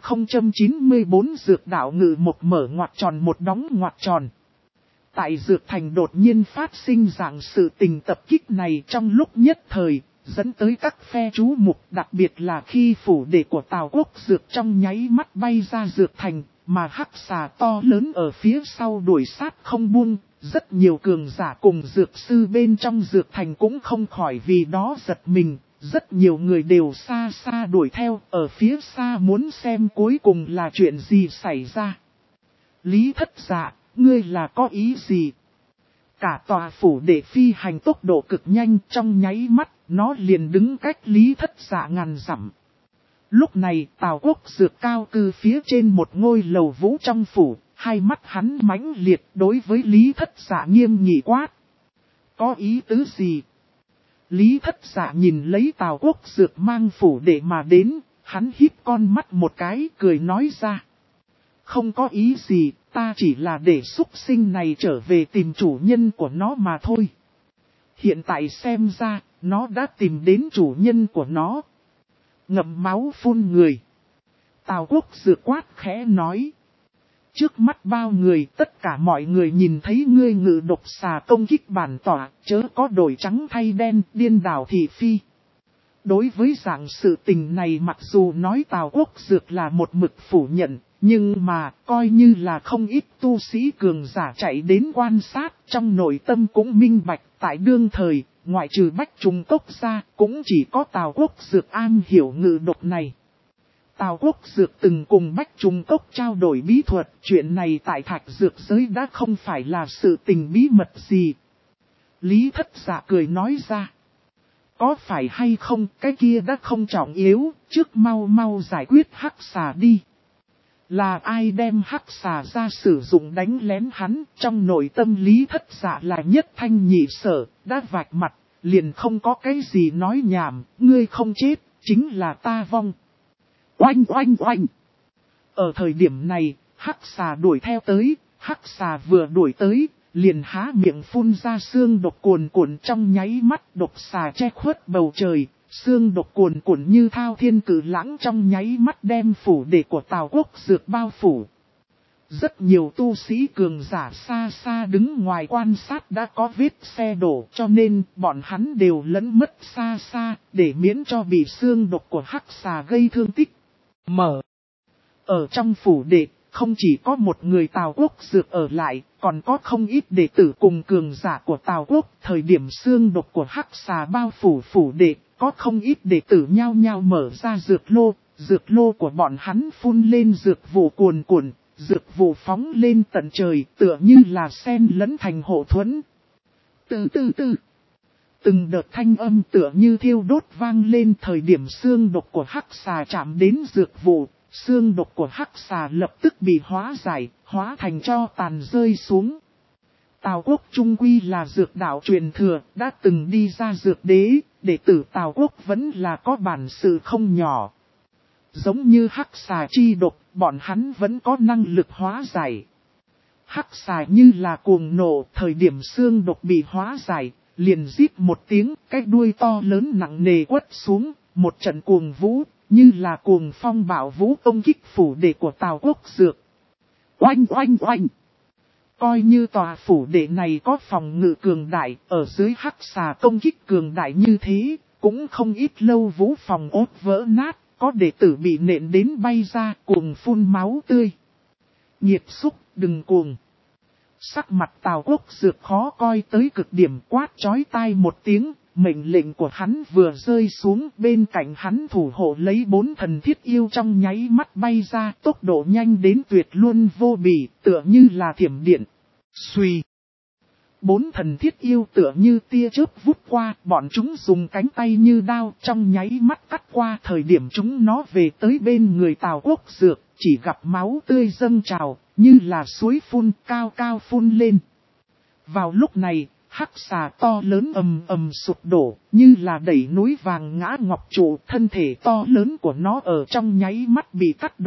1094 dược đạo ngự một mở ngoặc tròn một đóng ngoặc tròn. Tại Dược Thành đột nhiên phát sinh dạng sự tình tập kích này trong lúc nhất thời, dẫn tới các phe chú mục, đặc biệt là khi phủ đệ của Tào Quốc Dược trong nháy mắt bay ra Dược Thành, mà hắc xà to lớn ở phía sau đuổi sát không buông. Rất nhiều cường giả cùng dược sư bên trong Dược Thành cũng không khỏi vì đó giật mình, rất nhiều người đều xa xa đuổi theo, ở phía xa muốn xem cuối cùng là chuyện gì xảy ra. Lý Thất Dạ, ngươi là có ý gì? Cả tòa phủ đệ phi hành tốc độ cực nhanh, trong nháy mắt, nó liền đứng cách Lý Thất Dạ ngàn dặm. Lúc này Tào Quốc Dược cao cư phía trên một ngôi lầu vũ trong phủ, hai mắt hắn mãnh liệt đối với Lý Thất Dạ nghiêm nghị quát. Có ý tứ gì? Lý Thất Dạ nhìn lấy Tào Quốc Dược mang phủ đệ mà đến, hắn híp con mắt một cái cười nói ra. Không có ý gì, ta chỉ là để súc sinh này trở về tìm chủ nhân của nó mà thôi. Hiện tại xem ra, nó đã tìm đến chủ nhân của nó. Ngậm máu phun người. Tào Quốc Dược quát khẽ nói. Trước mắt bao người, tất cả mọi người nhìn thấy ngươi ngự độc xà công kích bản tỏa, chớ có đổi trắng thay đen, điên đảo thị phi. Đối với dạng sự tình này, mặc dù nói Tào Quốc Dược là một mực phủ nhận, nhưng mà coi như là không ít tu sĩ cường giả chạy đến quan sát, trong nội tâm cũng minh bạch. Tại đương thời, ngoại trừ Bách Trùng Cốc ra, cũng chỉ có Tào Quốc Dược am hiểu ngự độc này. Tào Quốc Dược từng cùng Bách Trùng Cốc trao đổi bí thuật, chuyện này tại Thạch Dược giới đã không phải là sự tình bí mật gì. Lý Thất Dạ cười nói ra. Có phải hay không, cái kia đã không trọng yếu, trước mau giải quyết hắc xà đi. Là ai đem hắc xà ra sử dụng đánh lén hắn, trong nội tâm Lý Thất Dạ là nhất thanh nhị sở, đã vạch mặt, liền không có cái gì nói nhảm, ngươi không chết, chính là ta vong. Oanh oanh oanh. Ở thời điểm này, hắc xà đuổi theo tới, hắc xà vừa đuổi tới, liền há miệng phun ra xương độc cuồn cuộn, trong nháy mắt độc xà che khuất bầu trời, xương độc cuồn cuộn như thao thiên cự lãng trong nháy mắt đem phủ đệ của Tào Quốc Dược bao phủ. Rất nhiều tu sĩ cường giả xa xa đứng ngoài quan sát đã có vết xe đổ, cho nên bọn hắn đều lẫn mất xa xa để miễn cho bị xương độc của hắc xà gây thương tích. Ở trong phủ đệ, không chỉ có một người Tào Quốc Dược ở lại, còn có không ít đệ tử cùng cường giả của Tào Quốc. Thời điểm xương độc của hắc xà bao phủ phủ đệ, có không ít đệ tử nhao nhao mở ra dược lô của bọn hắn phun lên dược vụ cuồn cuộn, dược vụ phóng lên tận trời, tựa như là sen lẫn thành hộ thuẫn. Từng đợt thanh âm tựa như thiêu đốt vang lên, thời điểm xương độc của hắc xà chạm đến dược vụ, xương độc của hắc xà lập tức bị hóa giải, hóa thành tro tàn rơi xuống. Tào Quốc trung quy là dược đạo truyền thừa, đã từng đi ra dược đế, đệ tử Tào Quốc vẫn là có bản sự không nhỏ. Giống như hắc xà chi độc, bọn hắn vẫn có năng lực hóa giải. Hắc xà như là cuồng nộ, thời điểm xương độc bị hóa giải, liền rít một tiếng, cái đuôi to lớn nặng nề quất xuống, một trận cuồng vũ, như là cuồng phong bạo vũ công kích phủ đệ của Tào Quốc Dược. Oanh oanh oanh! Coi như tòa phủ đệ này có phòng ngự cường đại, ở dưới hắc xà công kích cường đại như thế, cũng không ít lâu vũ phòng ốt vỡ nát, có đệ tử bị nện đến bay ra cuồng phun máu tươi. Nhiệt xúc, đừng cuồng. Sắc mặt Tào Quốc Dược khó coi tới cực điểm, quát chói tai một tiếng, mệnh lệnh của hắn vừa rơi xuống, bên cạnh hắn thủ hộ lấy 4 thần thiết yêu trong nháy mắt bay ra, tốc độ nhanh đến tuyệt luôn vô bì, tựa như là thiểm điện. Xuy. 4 thần thiết yêu tựa như tia chớp vút qua, bọn chúng dùng cánh tay như đao trong nháy mắt cắt qua, thời điểm chúng nó về tới bên người Tào Quốc Dược, chỉ gặp máu tươi dâng trào, như là suối phun cao cao phun lên. Vào lúc này, hắc xà to lớn ầm ầm sụp đổ, như là đẩy núi vàng ngã ngọc trụ, thân thể to lớn của nó ở trong nháy mắt bị cắt đoạn,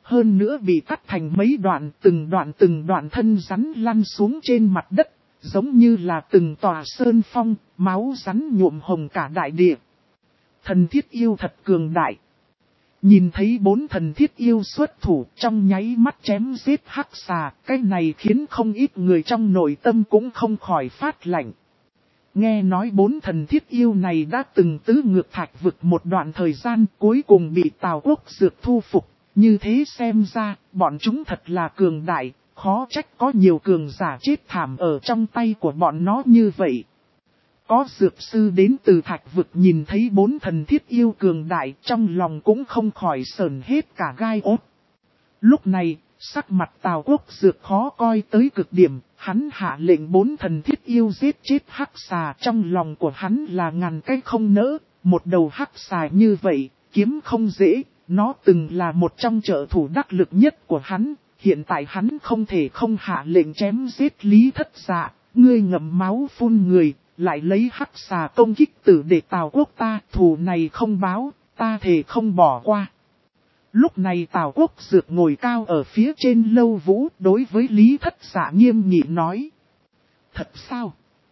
hơn nữa bị cắt thành mấy đoạn, từng đoạn thân rắn lăn xuống trên mặt đất, giống như là từng tòa sơn phong, máu rắn nhuộm hồng cả đại địa. Thần thiết yêu thật cường đại. Nhìn thấy 4 thần thiết yêu xuất thủ trong nháy mắt chém giết hắc xà, cái này khiến không ít người trong nội tâm cũng không khỏi phát lạnh. Nghe nói 4 thần thiết yêu này đã từng tứ ngược thạch vực một đoạn thời gian, cuối cùng bị Tào Quốc Dược thu phục. Như thế xem ra, bọn chúng thật là cường đại, khó trách có nhiều cường giả chết thảm ở trong tay của bọn nó như vậy. Có dược sư đến từ thạch vực nhìn thấy 4 thần thiết yêu cường đại, trong lòng cũng không khỏi sởn hết cả gai ốt. Lúc này, sắc mặt Tào Quốc Dược khó coi tới cực điểm, hắn hạ lệnh 4 thần thiết yêu giết chết hắc xà, trong lòng của hắn là ngàn cái không nỡ, một đầu hắc xà như vậy, kiếm không dễ, nó từng là một trong trợ thủ đắc lực nhất của hắn, hiện tại hắn không thể không hạ lệnh chém giết Lý Thất Dạ, ngươi ngậm máu phun người, lại lấy hắc xà công kích tử để Tào Quốc ta, thù này không báo, ta thề không bỏ qua. Lúc này Tào Quốc Dược ngồi cao ở phía trên lâu vũ, đối với Lý Thất Dạ nghiêm nghị nói. Thật sao?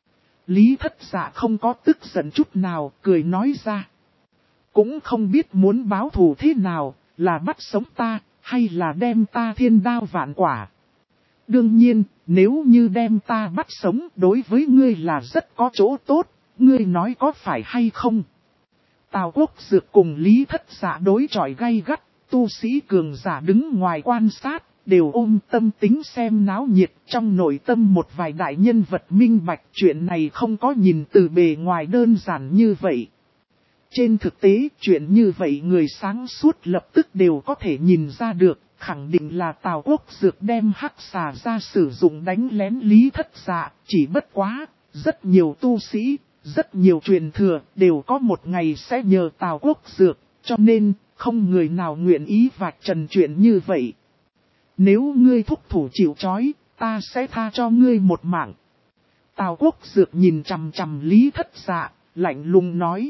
Lý Thất Dạ không có tức giận chút nào, cười nói ra. Cũng không biết muốn báo thù thế nào, là bắt sống ta, hay là đem ta thiên đao vạn quả. Đương nhiên, nếu như đem ta bắt sống đối với ngươi là rất có chỗ tốt, ngươi nói có phải hay không? Tào Quốc Dược cùng Lý Thất Dạ đối chọi gay gắt, tu sĩ cường giả đứng ngoài quan sát, đều ôm tâm tính xem náo nhiệt, trong nội tâm một vài đại nhân vật minh bạch chuyện này không có nhìn từ bề ngoài đơn giản như vậy. Trên thực tế, chuyện như vậy người sáng suốt lập tức đều có thể nhìn ra được, khẳng định là Tào Quốc Dược đem hắc xà ra sử dụng đánh lén Lý Thất Dạ, chỉ bất quá, rất nhiều tu sĩ, rất nhiều truyền thừa, đều có một ngày sẽ nhờ Tào Quốc Dược, cho nên, không người nào nguyện ý vạch trần chuyện như vậy. Nếu ngươi thúc thủ chịu trói, ta sẽ tha cho ngươi một mạng. Tào Quốc Dược nhìn chằm chằm Lý Thất Dạ, lạnh lùng nói.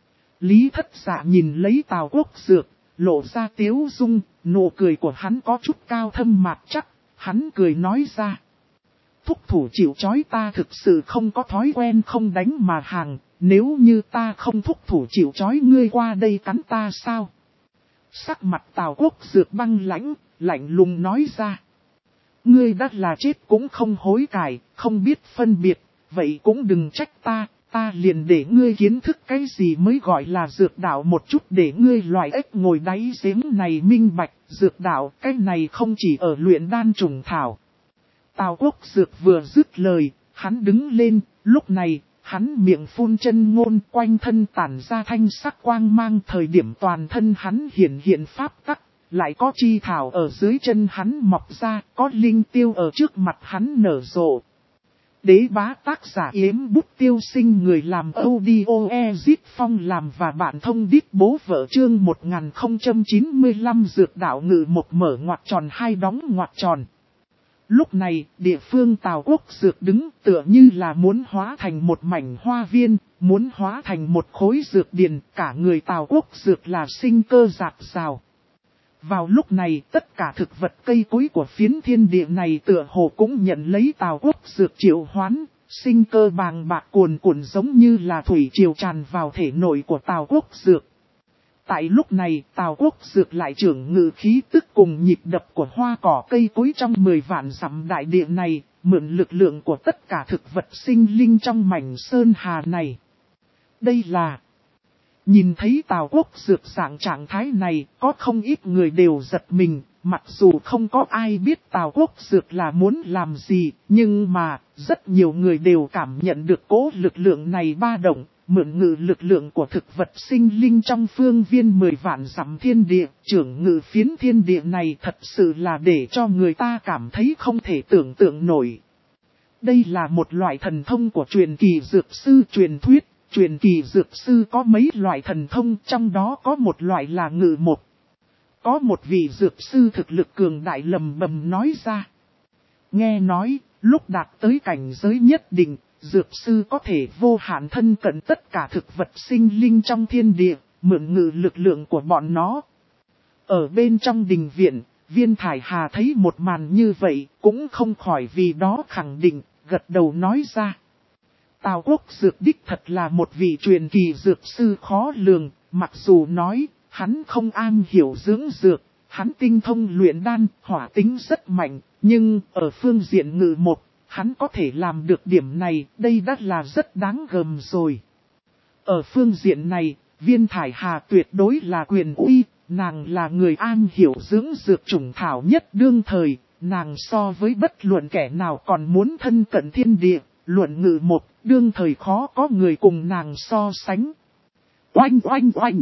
Lý Thất Dạ nhìn lấy Tào Quốc Dược, lộ ra tiếu dung, nụ cười của hắn có chút cao thâm mạc chắc, hắn cười nói ra. Thúc thủ chịu trói ta thực sự không có thói quen không đánh mà hàng, nếu như ta không thúc thủ chịu trói ngươi qua đây cắn ta sao? Sắc mặt Tào Quốc Dược băng lãnh, lạnh lùng nói ra. Ngươi đã là chết cũng không hối cải, không biết phân biệt, vậy cũng đừng trách ta. Ta liền để ngươi kiến thức cái gì mới gọi là dược đạo một chút để ngươi loại ếch ngồi đáy giếng này minh bạch, dược đạo cái này không chỉ ở luyện đan trùng thảo. Tào Quốc Dược vừa dứt lời, hắn đứng lên, lúc này, hắn miệng phun chân ngôn quanh thân tản ra thanh sắc quang mang thời điểm toàn thân hắn hiện pháp tắc, lại có chi thảo ở dưới chân hắn mọc ra, có linh tiêu ở trước mặt hắn nở rộ. Đế bá tác giả Yếm Bút Tiêu Sinh người làm audio Ezit Phong làm và bạn thông đít bố vợ chương 1095 dược đạo ngự một mở ngoặc tròn hai đóng ngoặc tròn. Lúc này, địa phương Tào Quốc Dược đứng tựa như là muốn hóa thành một mảnh hoa viên, muốn hóa thành một khối dược điền, cả người Tào Quốc Dược là sinh cơ rạc rào. Vào lúc này tất cả thực vật cây cối của phiến thiên địa này tựa hồ cũng nhận lấy Tào Quốc Dược triệu hoán, sinh cơ bàng bạc cuồn cuộn giống như là thủy triều tràn vào thể nội của Tào Quốc Dược. Tại lúc này Tào Quốc Dược lại trưởng ngự khí tức cùng nhịp đập của hoa cỏ cây cối trong 10 vạn dặm đại địa này, mượn lực lượng của tất cả thực vật sinh linh trong mảnh sơn hà này. Đây là... Nhìn thấy Tào Quốc Dược dạng trạng thái này, có không ít người đều giật mình, mặc dù không có ai biết Tào Quốc Dược là muốn làm gì, nhưng mà, rất nhiều người đều cảm nhận được cố lực lượng này ba động, mượn ngự lực lượng của thực vật sinh linh trong phương viên 10 vạn dặm thiên địa, trưởng ngự phiến thiên địa này thật sự là để cho người ta cảm thấy không thể tưởng tượng nổi. Đây là một loại thần thông của truyền kỳ dược sư truyền thuyết. Truyền kỳ dược sư có mấy loại thần thông, trong đó có một loại là ngự một. Có một vị dược sư thực lực cường đại lầm bầm nói ra. Nghe nói, lúc đạt tới cảnh giới nhất định, dược sư có thể vô hạn thân cận tất cả thực vật sinh linh trong thiên địa, mượn ngự lực lượng của bọn nó. Ở bên trong đình viện, Viên Thải Hà thấy một màn như vậy, cũng không khỏi vì đó khẳng định, gật đầu nói ra. Tào Quốc Dược đích thật là một vị truyền kỳ dược sư khó lường, mặc dù nói, hắn không am hiểu dưỡng dược, hắn tinh thông luyện đan, hỏa tính rất mạnh, nhưng ở phương diện ngự một, hắn có thể làm được điểm này, đây đã là rất đáng gờm rồi. Ở phương diện này, Viên Thải Hà tuyệt đối là quyền uy, nàng là người am hiểu dưỡng dược chủng thảo nhất đương thời, nàng so với bất luận kẻ nào còn muốn thân cận thiên địa, luận ngự một, đương thời khó có người cùng nàng so sánh. Oanh oanh oanh!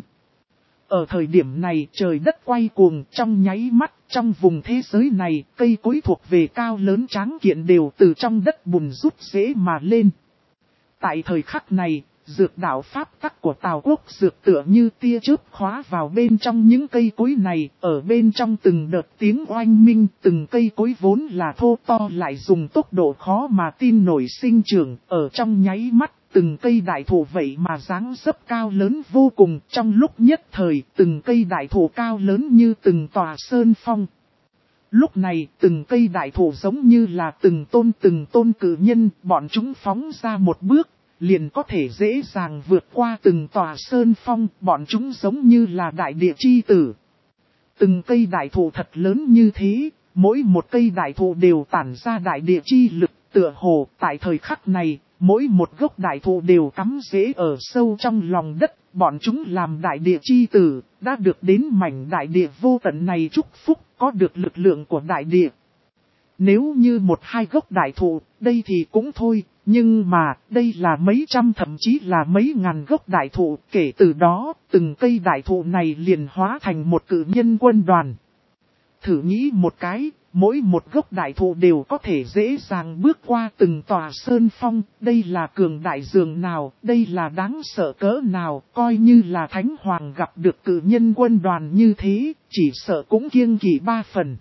Ở thời điểm này trời đất quay cuồng trong nháy mắt, trong vùng thế giới này, cây cối thuộc về cao lớn tráng kiện đều từ trong đất bùn rút rễ mà lên. Tại thời khắc này, dược đạo pháp tắc của Tào Quốc Dược tựa như tia chớp khóa vào bên trong những cây cối này, ở bên trong từng đợt tiếng oanh minh, từng cây cối vốn là thô to lại dùng tốc độ khó mà tin nổi sinh trưởng, ở trong nháy mắt, từng cây đại thụ vậy mà dáng dấp cao lớn vô cùng, trong lúc nhất thời, từng cây đại thụ cao lớn như từng tòa sơn phong. Lúc này, từng cây đại thụ giống như là từng tôn cử nhân, bọn chúng phóng ra một bước, liền có thể dễ dàng vượt qua từng tòa sơn phong, bọn chúng giống như là đại địa chi tử. Từng cây đại thụ thật lớn như thế, mỗi một cây đại thụ đều tản ra đại địa chi lực, tựa hồ tại thời khắc này, mỗi một gốc đại thụ đều cắm rễ ở sâu trong lòng đất, bọn chúng làm đại địa chi tử, đã được đến mảnh đại địa vô tận này chúc phúc, có được lực lượng của đại địa. Nếu như một hai gốc đại thụ, đây thì cũng thôi, nhưng mà đây là mấy trăm thậm chí là mấy ngàn gốc đại thụ, kể từ đó, từng cây đại thụ này liền hóa thành một cự nhân quân đoàn. Thử nghĩ một cái, mỗi một gốc đại thụ đều có thể dễ dàng bước qua từng tòa sơn phong, đây là cường đại dường nào, đây là đáng sợ cỡ nào, coi như là Thánh Hoàng gặp được cự nhân quân đoàn như thế, chỉ sợ cũng kiêng kỵ 3 phần.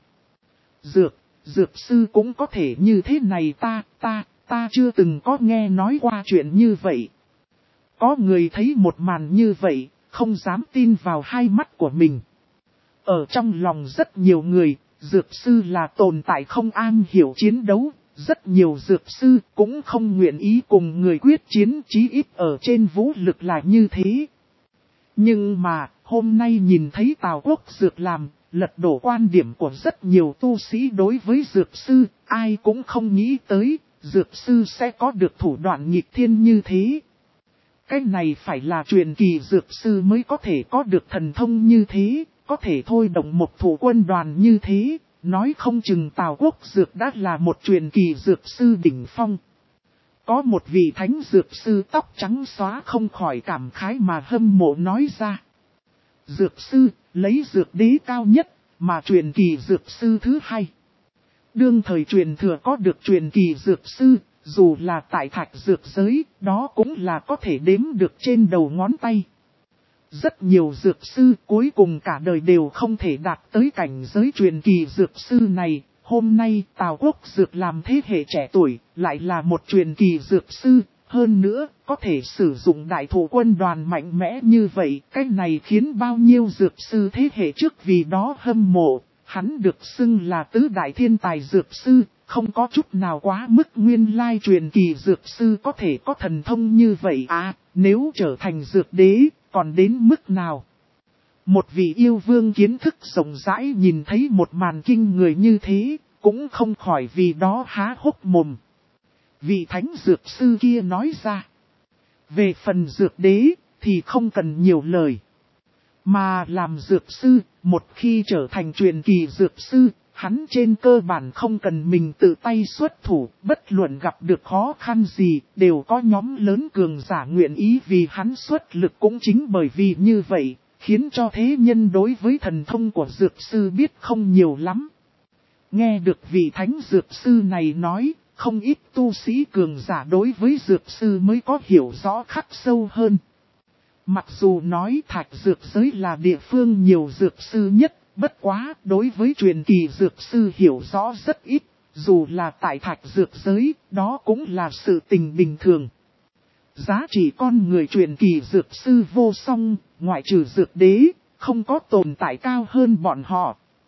Dược sư cũng có thể như thế này ta chưa từng có nghe nói qua chuyện như vậy. Có người thấy một màn như vậy, không dám tin vào hai mắt của mình. Ở trong lòng rất nhiều người, dược sư là tồn tại không am hiểu chiến đấu, rất nhiều dược sư cũng không nguyện ý cùng người quyết chiến, chí ít ở trên vũ lực là như thế. Nhưng mà, hôm nay nhìn thấy Tào Quốc Dược làm, lật đổ quan điểm của rất nhiều tu sĩ đối với dược sư, ai cũng không nghĩ tới, dược sư sẽ có được thủ đoạn nghịch thiên như thế. Cái này phải là truyền kỳ dược sư mới có thể có được thần thông như thế, có thể thôi động một thủ quân đoàn như thế, nói không chừng Tào Quốc Dược đã là một truyền kỳ dược sư đỉnh phong. Có một vị thánh dược sư tóc trắng xóa không khỏi cảm khái mà hâm mộ nói ra. Dược sư, lấy dược đế cao nhất, mà truyền kỳ dược sư thứ hai. Đương thời truyền thừa có được truyền kỳ dược sư, dù là tại thạch dược giới, đó cũng là có thể đếm được trên đầu ngón tay. Rất nhiều dược sư cuối cùng cả đời đều không thể đạt tới cảnh giới truyền kỳ dược sư này. Hôm nay Tào Quốc Dược làm thế hệ trẻ tuổi, lại là một truyền kỳ dược sư. Hơn nữa, có thể sử dụng đại thủ quân đoàn mạnh mẽ như vậy, cái này khiến bao nhiêu dược sư thế hệ trước vì đó hâm mộ. Hắn được xưng là tứ đại thiên tài dược sư, không có chút nào quá mức nguyên lai truyền kỳ dược sư có thể có thần thông như vậy nếu trở thành dược đế, còn đến mức nào? Một vị yêu vương kiến thức rộng rãi nhìn thấy một màn kinh người như thế, cũng không khỏi vì đó há hốc mồm. Vị thánh dược sư kia nói ra. Về phần dược đế, thì không cần nhiều lời. Mà làm dược sư, một khi trở thành truyền kỳ dược sư, hắn trên cơ bản không cần mình tự tay xuất thủ, bất luận gặp được khó khăn gì, đều có nhóm lớn cường giả nguyện ý vì hắn xuất lực cũng chính bởi vì như vậy, khiến cho thế nhân đối với thần thông của dược sư biết không nhiều lắm. Nghe được vị thánh dược sư này nói, không ít tu sĩ cường giả đối với dược sư mới có hiểu rõ khắc sâu hơn. Mặc dù nói thạch dược giới là địa phương nhiều dược sư nhất, bất quá đối với truyền kỳ dược sư hiểu rõ rất ít, dù là tại thạch dược giới, đó cũng là sự tình bình thường. Giá trị con người truyền kỳ dược sư vô song, ngoại trừ dược đế, không có tồn tại cao hơn bọn họ.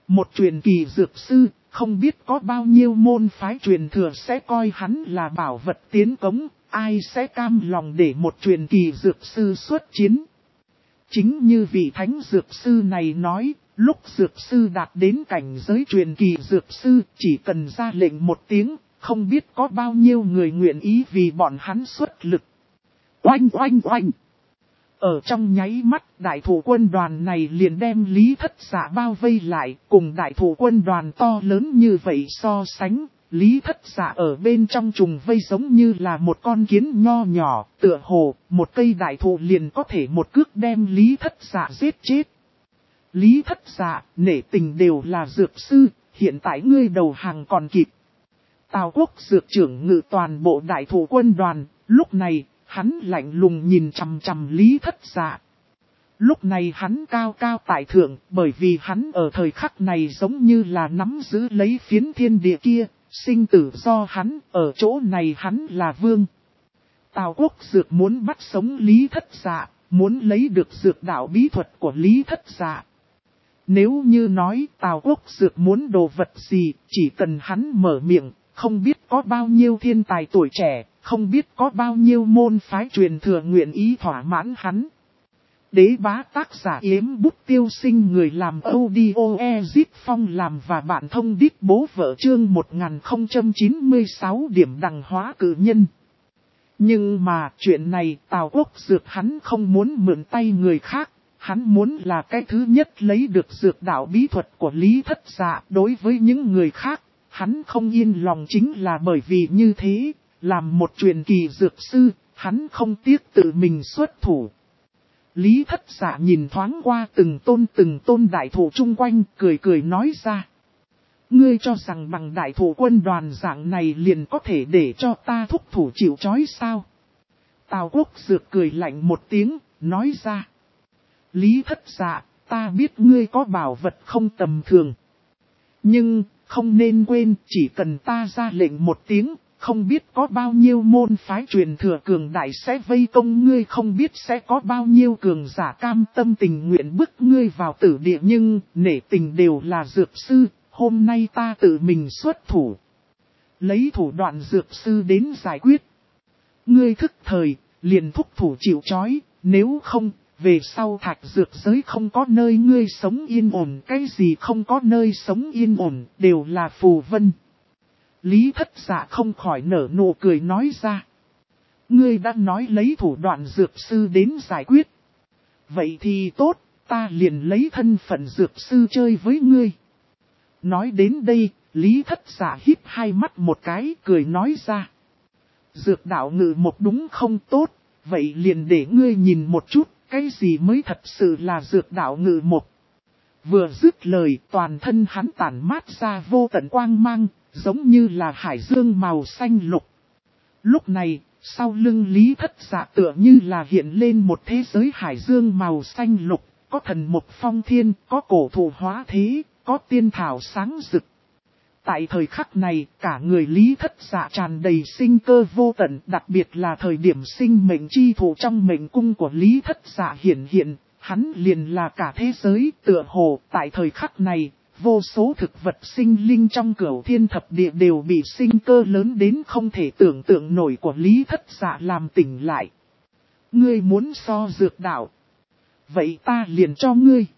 Một truyền kỳ dược sư, không biết có bao nhiêu môn phái truyền thừa sẽ coi hắn là bảo vật tiến cống, ai sẽ cam lòng để một truyền kỳ dược sư xuất chiến. Chính như vị thánh dược sư này nói, lúc dược sư đạt đến cảnh giới truyền kỳ dược sư, chỉ cần ra lệnh một tiếng, không biết có bao nhiêu người nguyện ý vì bọn hắn xuất lực. Oanh oanh oanh! Ở trong nháy mắt, đại thủ quân đoàn này liền đem Lý Thất Dạ bao vây lại, cùng đại thủ quân đoàn to lớn như vậy so sánh. Lý Thất Dạ ở bên trong trùng vây giống như là một con kiến nho nhỏ, tựa hồ, một cây đại thụ liền có thể một cước đem Lý Thất Dạ giết chết. Lý Thất Dạ, nể tình đều là dược sư, hiện tại ngươi đầu hàng còn kịp. Tào Quốc dược trưởng ngự toàn bộ đại thủ quân đoàn, lúc này, hắn lạnh lùng nhìn chằm chằm Lý Thất Dạ. Lúc này hắn cao cao tại thượng, bởi vì hắn ở thời khắc này giống như là nắm giữ lấy phiến thiên địa kia, sinh tử do hắn, ở chỗ này hắn là vương. Tào Quốc dược muốn bắt sống Lý Thất Dạ, muốn lấy được dược đạo bí thuật của Lý Thất Dạ. Nếu như nói Tào Quốc dược muốn đồ vật gì, chỉ cần hắn mở miệng, không biết có bao nhiêu thiên tài tuổi trẻ, không biết có bao nhiêu môn phái truyền thừa nguyện ý thỏa mãn hắn. Đế bá tác giả Yếm Bút Tiêu Sinh, người làm audio Ezip Phong làm và bạn thông đít bố vợ chương 1096 điểm đằng hóa cử nhân. Nhưng mà chuyện này Tào Quốc dược hắn không muốn mượn tay người khác, hắn muốn là cái thứ nhất lấy được dược đạo bí thuật của Lý Thất Dạ. Đối với những người khác, hắn không yên lòng chính là bởi vì như thế, làm một truyền kỳ dược sư, hắn không tiếc tự mình xuất thủ. Lý Thất Dạ nhìn thoáng qua từng tôn đại thủ chung quanh, cười cười nói ra. Ngươi cho rằng bằng đại thủ quân đoàn dạng này liền có thể để cho ta thúc thủ chịu trói sao? Tào Quốc dược cười lạnh một tiếng, nói ra. Lý Thất Dạ, ta biết ngươi có bảo vật không tầm thường. Nhưng, không nên quên, chỉ cần ta ra lệnh một tiếng, không biết có bao nhiêu môn phái truyền thừa cường đại sẽ vây công ngươi, không biết sẽ có bao nhiêu cường giả cam tâm tình nguyện bức ngươi vào tử địa, nhưng nể tình đều là dược sư, hôm nay ta tự mình xuất thủ. Lấy thủ đoạn dược sư đến giải quyết. Ngươi thức thời, liền thúc thủ chịu trói, nếu không, về sau thạch dược giới không có nơi ngươi sống yên ổn, cái gì không có nơi sống yên ổn, đều là phù vân. Lý Thất Dạ không khỏi nở nụ cười nói ra. Ngươi đã nói lấy thủ đoạn dược sư đến giải quyết. Vậy thì tốt, ta liền lấy thân phận dược sư chơi với ngươi. Nói đến đây, Lý Thất Dạ híp hai mắt một cái, cười nói ra. Dược đạo ngự một đúng không tốt, vậy liền để ngươi nhìn một chút, cái gì mới thật sự là dược đạo ngự một. Vừa dứt lời, toàn thân hắn tản mát ra vô tận quang mang, giống như là hải dương màu xanh lục. Lúc này, sau lưng Lý Thất Dạ tựa như là hiện lên một thế giới hải dương màu xanh lục, có thần mục phong thiên, có cổ thụ hóa thế, có tiên thảo sáng rực. Tại thời khắc này, cả người Lý Thất Dạ tràn đầy sinh cơ vô tận, đặc biệt là thời điểm sinh mệnh chi thụ trong mệnh cung của Lý Thất Dạ hiện, hắn liền là cả thế giới. Tựa hồ tại thời khắc này, vô số thực vật sinh linh trong cửu thiên thập địa đều bị sinh cơ lớn đến không thể tưởng tượng nổi của Lý Thất Dạ làm tỉnh lại. Ngươi muốn so dược đạo, vậy ta liền cho ngươi.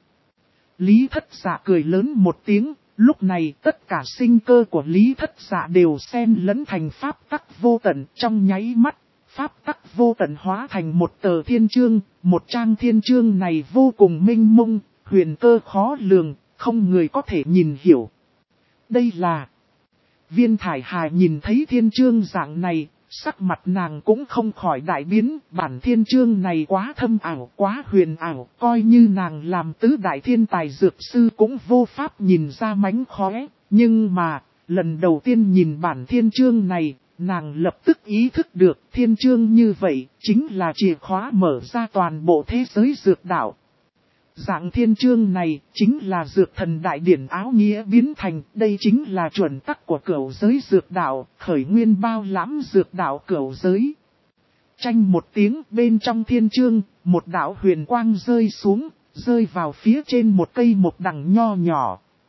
Lý Thất Dạ cười lớn một tiếng. Lúc này tất cả sinh cơ của Lý Thất Dạ đều xen lẫn thành pháp tắc vô tận, trong nháy mắt, pháp tắc vô tận hóa thành một tờ thiên chương, một trang thiên chương này vô cùng mênh mông, huyền cơ khó lường, không người có thể nhìn hiểu. Đây là Viên Thải Hà nhìn thấy thiên chương dạng này, sắc mặt nàng cũng không khỏi đại biến, bản thiên chương này quá thâm ảo, quá huyền ảo, coi như nàng làm tứ đại thiên tài dược sư cũng vô pháp nhìn ra mánh khóe, nhưng mà, lần đầu tiên nhìn bản thiên chương này, nàng lập tức ý thức được thiên chương như vậy, chính là chìa khóa mở ra toàn bộ thế giới dược đạo. Dạng thiên chương này chính là dược thần đại điển áo nghĩa biến thành, đây chính là chuẩn tắc của cửu giới dược đạo, khởi nguyên bao lãm dược đạo cửu giới. Tranh một tiếng bên trong thiên chương, một đạo huyền quang rơi xuống, rơi vào phía trên một cây mộc đằng nho nhỏ.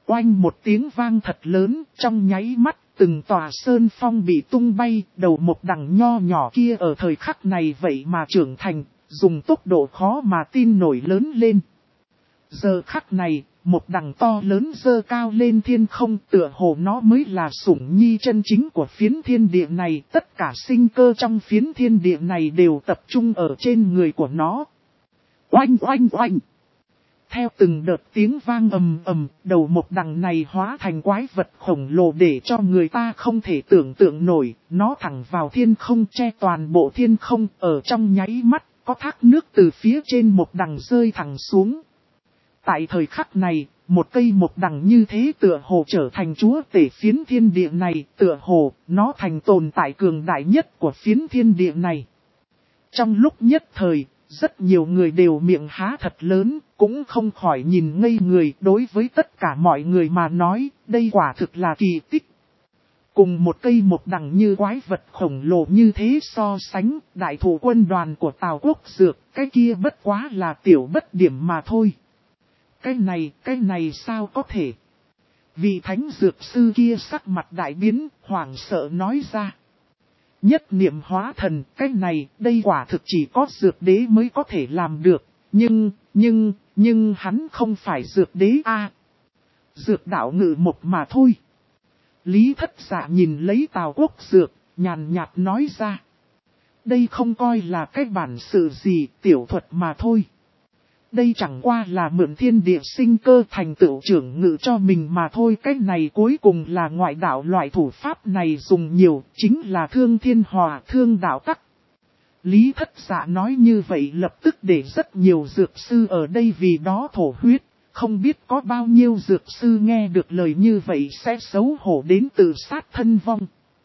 Oanh một tiếng vang thật lớn, trong nháy mắt, từng tòa sơn phong bị tung bay, đầu một đằng nho nhỏ kia ở thời khắc này vậy mà trưởng thành, dùng tốc độ khó mà tin nổi lớn lên. Giờ khắc này, một đằng to lớn dơ cao lên thiên không, tựa hồ nó mới là sủng nhi chân chính của phiến thiên địa này, tất cả sinh cơ trong phiến thiên địa này đều tập trung ở trên người của nó. Oanh oanh oanh! Theo từng đợt tiếng vang ầm ầm, đầu một đằng này hóa thành quái vật khổng lồ để cho người ta không thể tưởng tượng nổi, nó thẳng vào thiên không che toàn bộ thiên không, ở trong nháy mắt, có thác nước từ phía trên một đằng rơi thẳng xuống. Tại thời khắc này, một cây một đằng như thế tựa hồ trở thành chúa tể phiến thiên địa này, tựa hồ, nó thành tồn tại cường đại nhất của phiến thiên địa này. Trong lúc nhất thời, rất nhiều người đều miệng há thật lớn, cũng không khỏi nhìn ngây người. Đối với tất cả mọi người mà nói, đây quả thực là kỳ tích. Cùng một cây một đằng như quái vật khổng lồ như thế so sánh, đại thủ quân đoàn của Tào Quốc Dược, cái kia bất quá là tiểu bất điểm mà thôi. Cái này sao có thể? Vị thánh dược sư kia sắc mặt đại biến, hoảng sợ nói ra. Nhất niệm hóa thần, cái này, đây quả thực chỉ có dược đế mới có thể làm được. Nhưng hắn không phải dược đế a, dược đạo ngự một mà thôi. Lý Thất Dạ nhìn lấy Tào Quốc Dược, nhàn nhạt nói ra. Đây không coi là cái bản sự gì, tiểu thuật mà thôi. Đây chẳng qua là mượn thiên địa sinh cơ thành tựu trưởng ngự cho mình mà thôi. Cái này cuối cùng là ngoại đạo, loại thủ pháp này dùng nhiều, chính là thương thiên hòa, thương đạo tắc. Lý Thất Dạ nói như vậy lập tức để rất nhiều dược sư ở đây vì đó thổ huyết. Không biết có bao nhiêu dược sư nghe được lời như vậy sẽ xấu hổ đến tự sát thân vong.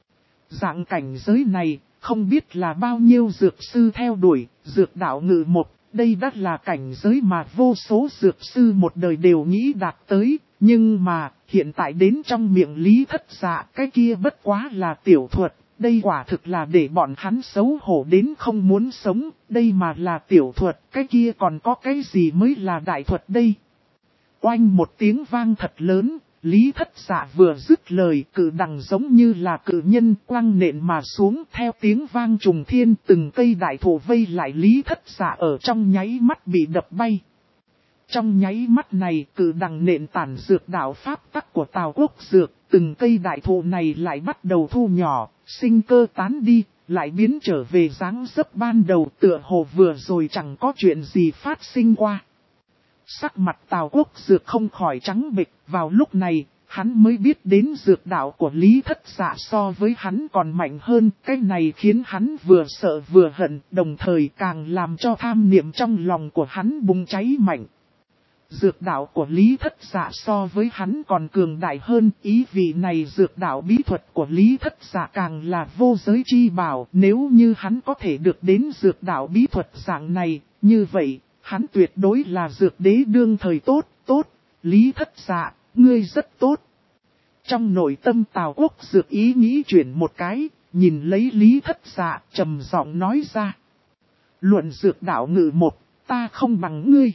Dạng cảnh giới này, không biết là bao nhiêu dược sư theo đuổi, dược đạo ngự một. Đây đã là cảnh giới mà vô số dược sư một đời đều nghĩ đạt tới, nhưng mà, hiện tại đến trong miệng Lý Thất Dạ, cái kia bất quá là tiểu thuật, đây quả thực là để bọn hắn xấu hổ đến không muốn sống, đây mà là tiểu thuật, cái kia còn có cái gì mới là đại thuật đây. Oanh một tiếng vang thật lớn, Lý Thất Dạ vừa dứt lời, cự đằng giống như là cự nhân quăng nện mà xuống, theo tiếng vang trùng thiên, từng cây đại thụ vây lại Lý Thất Dạ ở trong nháy mắt bị đập bay. Trong nháy mắt này, cự đằng nện tản dược đạo pháp tắc của Tào Quốc Dược, từng cây đại thụ này lại bắt đầu thu nhỏ, sinh cơ tán đi, lại biến trở về dáng dấp ban đầu, tựa hồ vừa rồi chẳng có chuyện gì phát sinh qua. Sắc mặt Tào Quốc Dược không khỏi trắng bệch, vào lúc này, hắn mới biết đến dược đạo của Lý Thất Dạ so với hắn còn mạnh hơn, cái này khiến hắn vừa sợ vừa hận, đồng thời càng làm cho tham niệm trong lòng của hắn bùng cháy mạnh. Dược đạo của Lý Thất Dạ so với hắn còn cường đại hơn, ý vị này dược đạo bí thuật của Lý Thất Dạ càng là vô giới chi bảo, nếu như hắn có thể được đến dược đạo bí thuật dạng này, như vậy, hắn tuyệt đối là dược đế đương thời tốt, Lý Thất Dạ, ngươi rất tốt. Trong nội tâm Tào Quốc Dược ý nghĩ chuyển một cái, nhìn lấy Lý Thất Dạ, trầm giọng nói ra. Luận dược đạo ngự một, ta không bằng ngươi.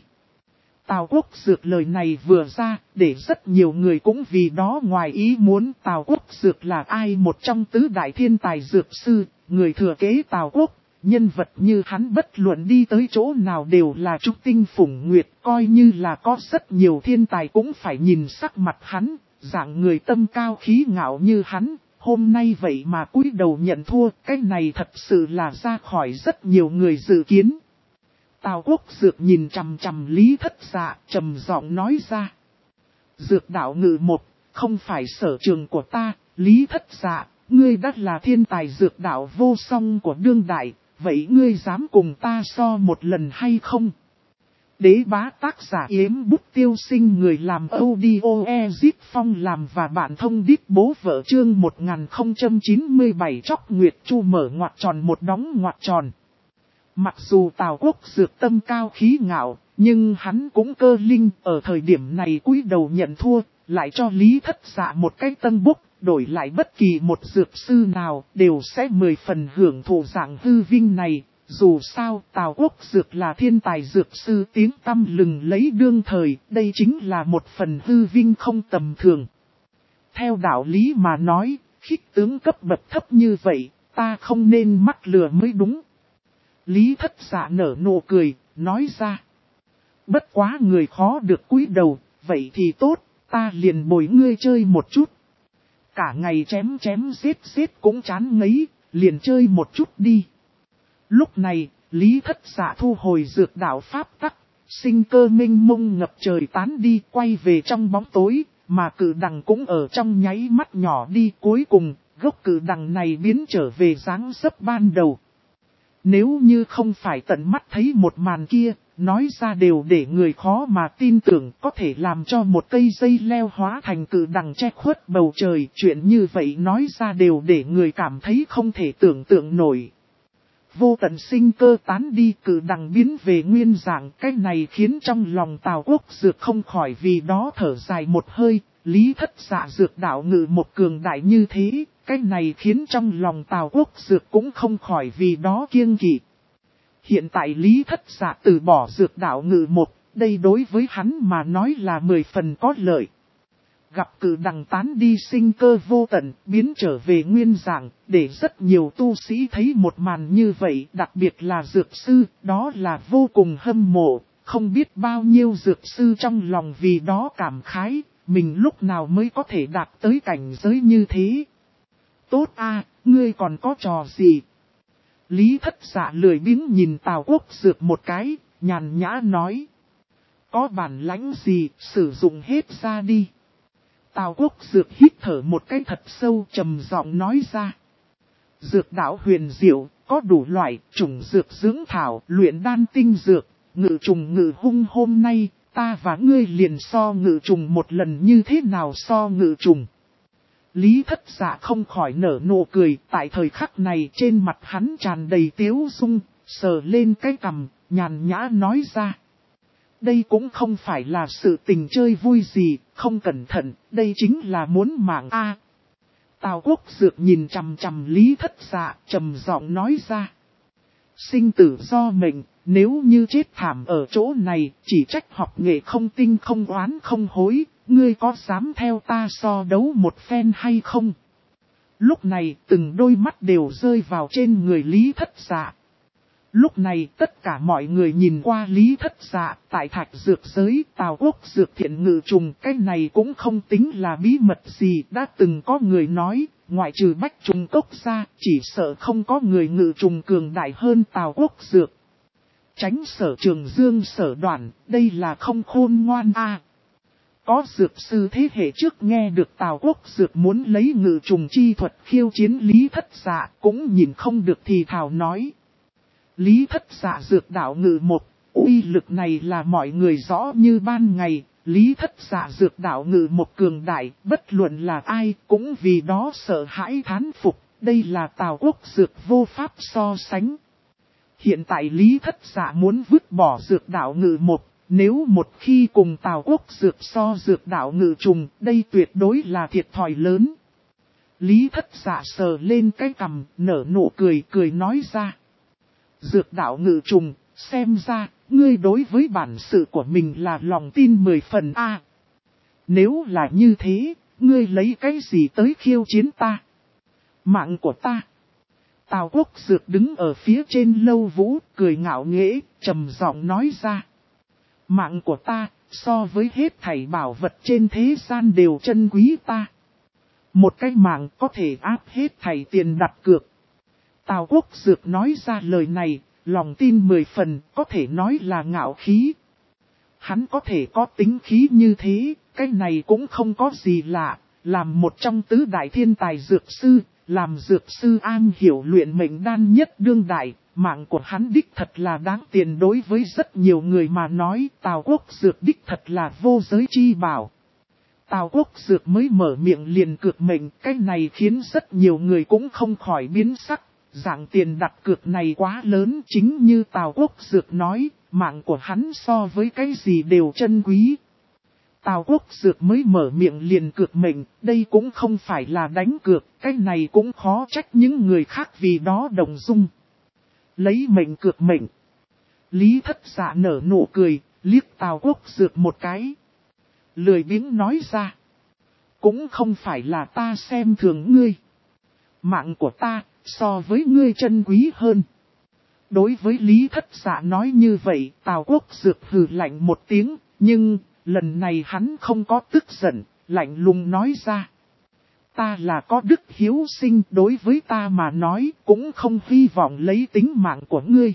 Tào Quốc Dược lời này vừa ra, để rất nhiều người cũng vì đó ngoài ý muốn. Tào Quốc Dược là ai? Một trong tứ đại thiên tài dược sư, người thừa kế Tào Quốc. Nhân vật như hắn bất luận đi tới chỗ nào đều là trúc tinh phủng nguyệt, coi như là có rất nhiều thiên tài cũng phải nhìn sắc mặt hắn, dạng người tâm cao khí ngạo như hắn, hôm nay vậy mà cúi đầu nhận thua, cái này thật sự là ra khỏi rất nhiều người dự kiến. Tào Quốc Dược nhìn chằm chằm Lý Thất Dạ, trầm giọng nói ra. Dược đạo ngự một, không phải sở trường của ta, Lý Thất Dạ, ngươi đã là thiên tài dược đạo vô song của đương đại. Vậy ngươi dám cùng ta so một lần hay không? Đế bá tác giả Yếm Bút Tiêu Sinh, người làm audio Ezip Phong làm và bạn thông đít bố vợ chương 1097 chóc nguyệt chu mở ngoặc tròn một đóng ngoặc tròn. Mặc dù Tào Quốc Dược tâm cao khí ngạo, nhưng hắn cũng cơ linh, ở thời điểm này cúi đầu nhận thua, lại cho Lý Thất Dạ một cái tân bốc. Đổi lại bất kỳ một dược sư nào đều sẽ 10 phần hưởng thụ dạng hư vinh này, Dù sao Tào Quốc Dược là thiên tài dược sư tiếng tăm lừng lấy đương thời, đây chính là một phần hư vinh không tầm thường. Theo đạo lý mà nói, khích tướng cấp bậc thấp như vậy, ta không nên mắc lừa mới đúng. Lý Thất Dạ nở nụ cười, nói ra. Bất quá người khó được cúi đầu, vậy thì tốt, ta liền bồi ngươi chơi một chút. Cả ngày chém chém giết cũng chán ngấy, liền chơi một chút đi. Lúc này, Lý Thất Dạ thu hồi dược đạo pháp tắc, sinh cơ mênh mông ngập trời tán đi quay về trong bóng tối, mà cự đằng cũng ở trong nháy mắt nhỏ đi. Cuối cùng, gốc cự đằng này biến trở về dáng dấp ban đầu. Nếu như không phải tận mắt thấy một màn kia, nói ra đều để người khó mà tin tưởng có thể làm cho một cây dây leo hóa thành cự đằng che khuất bầu trời. Chuyện như vậy nói ra đều để người cảm thấy không thể tưởng tượng nổi. Vô tận sinh cơ tán đi, cự đằng biến về nguyên dạng, cái này khiến trong lòng Tào Quốc Dược không khỏi vì đó thở dài một hơi. Lý Thất Dạ dược đạo ngự một cường đại như thế, cái này khiến trong lòng Tào Quốc Dược cũng không khỏi vì đó kiêng kỵ. Hiện tại Lý Thất Dạ từ bỏ dược đạo ngự một, đây đối với hắn mà nói là 10 phần có lợi. Gặp cự đằng tán đi sinh cơ vô tận, biến trở về nguyên dạng, để rất nhiều tu sĩ thấy một màn như vậy, đặc biệt là dược sư, đó là vô cùng hâm mộ, không biết bao nhiêu dược sư trong lòng vì đó cảm khái, mình lúc nào mới có thể đạt tới cảnh giới như thế. Tốt a, ngươi còn có trò gì? Lý Thất Dạ lười biếng nhìn Tào Quốc Dược một cái, nhàn nhã nói. Có bản lãnh gì, sử dụng hết ra đi. Tào Quốc Dược hít thở một cái thật sâu, trầm giọng nói ra. Dược đạo huyền diệu, có đủ loại, chủng dược dưỡng thảo, luyện đan tinh dược, ngự trùng ngự hung. Hôm nay, ta và ngươi liền so ngự trùng một lần, như thế nào so ngự trùng. Lý Thất Dạ không khỏi nở nụ cười, tại thời khắc này trên mặt hắn tràn đầy tiếu dung, sờ lên cái cằm, nhàn nhã nói ra. Đây cũng không phải là sự tình chơi vui gì, không cẩn thận, đây chính là muốn mạng a. Tào Quốc Dược nhìn chằm chằm Lý Thất Dạ, trầm giọng nói ra. Sinh tử do mệnh, nếu như chết thảm ở chỗ này, chỉ trách học nghệ không tinh không oán không hối, ngươi có dám theo ta so đấu một phen hay không? Lúc này, từng đôi mắt đều rơi vào trên người Lý Thất Dạ. Lúc này tất cả mọi người nhìn qua Lý Thất Dạ, tại thạch dược giới, Tào Quốc Dược thiện ngự trùng, cái này cũng không tính là bí mật gì, đã từng có người nói, ngoại trừ Bách Trùng Cốc ra, chỉ sợ không có người ngự trùng cường đại hơn Tào Quốc Dược. Tránh Sở Trường Dương Sở Đoản, đây là không khôn ngoan a. Có dược sư thế hệ trước nghe được Tào Quốc Dược muốn lấy ngự trùng chi thuật khiêu chiến Lý Thất Dạ, cũng nhìn không được thì thào nói. Lý Thất Dạ dược đạo ngự một, uy lực này là mọi người rõ như ban ngày. Lý Thất Dạ dược đạo ngự một cường đại, bất luận là ai cũng vì đó sợ hãi thán phục, đây là Tào Quốc Dược vô pháp so sánh. Hiện tại Lý Thất Dạ muốn vứt bỏ dược đạo ngự một, nếu một khi cùng Tào Quốc Dược so dược đạo ngự trùng, đây tuyệt đối là thiệt thòi lớn. Lý Thất Dạ sờ lên cái cằm, nở nụ cười nói ra. Dược đạo ngự trùng, xem ra, ngươi đối với bản sự của mình là lòng tin 10 phần a. Nếu là như thế, ngươi lấy cái gì tới khiêu chiến ta? Mạng của ta. Tào Quốc Dược đứng ở phía trên lâu vũ, cười ngạo nghễ, trầm giọng nói ra. Mạng của ta, so với hết thảy bảo vật trên thế gian đều chân quý ta. Một cái mạng có thể áp hết thảy tiền đặt cược. Tào Quốc Dược nói ra lời này, lòng tin 10 phần, có thể nói là ngạo khí. Hắn có thể có tính khí như thế, cái này cũng không có gì lạ, làm một trong tứ đại thiên tài dược sư, làm dược sư an hiểu luyện mệnh đan nhất đương đại, mạng của hắn đích thật là đáng tiền. Đối với rất nhiều người mà nói, Tào Quốc Dược đích thật là vô giới chi bảo. Tào Quốc Dược mới mở miệng liền cược mệnh, cái này khiến rất nhiều người cũng không khỏi biến sắc. Dạng tiền đặt cược này quá lớn, chính như Tào Quốc Dược nói, mạng của hắn so với cái gì đều chân quý. Tào Quốc Dược mới mở miệng liền cược mệnh, đây cũng không phải là đánh cược, cái này cũng khó trách những người khác vì đó đồng dung. Lấy mệnh cược mệnh. Lý Thất Dạ nở nụ cười, liếc Tào Quốc Dược một cái. Lười biếng nói ra. Cũng không phải là ta xem thường ngươi. Mạng của ta, so với ngươi chân quý hơn. Đối với Lý Thất Dạ nói như vậy, Tào Quốc Dược hừ lạnh một tiếng, nhưng, lần này hắn không có tức giận, lạnh lùng nói ra. Ta là có đức hiếu sinh, đối với ta mà nói, cũng không hy vọng lấy tính mạng của ngươi.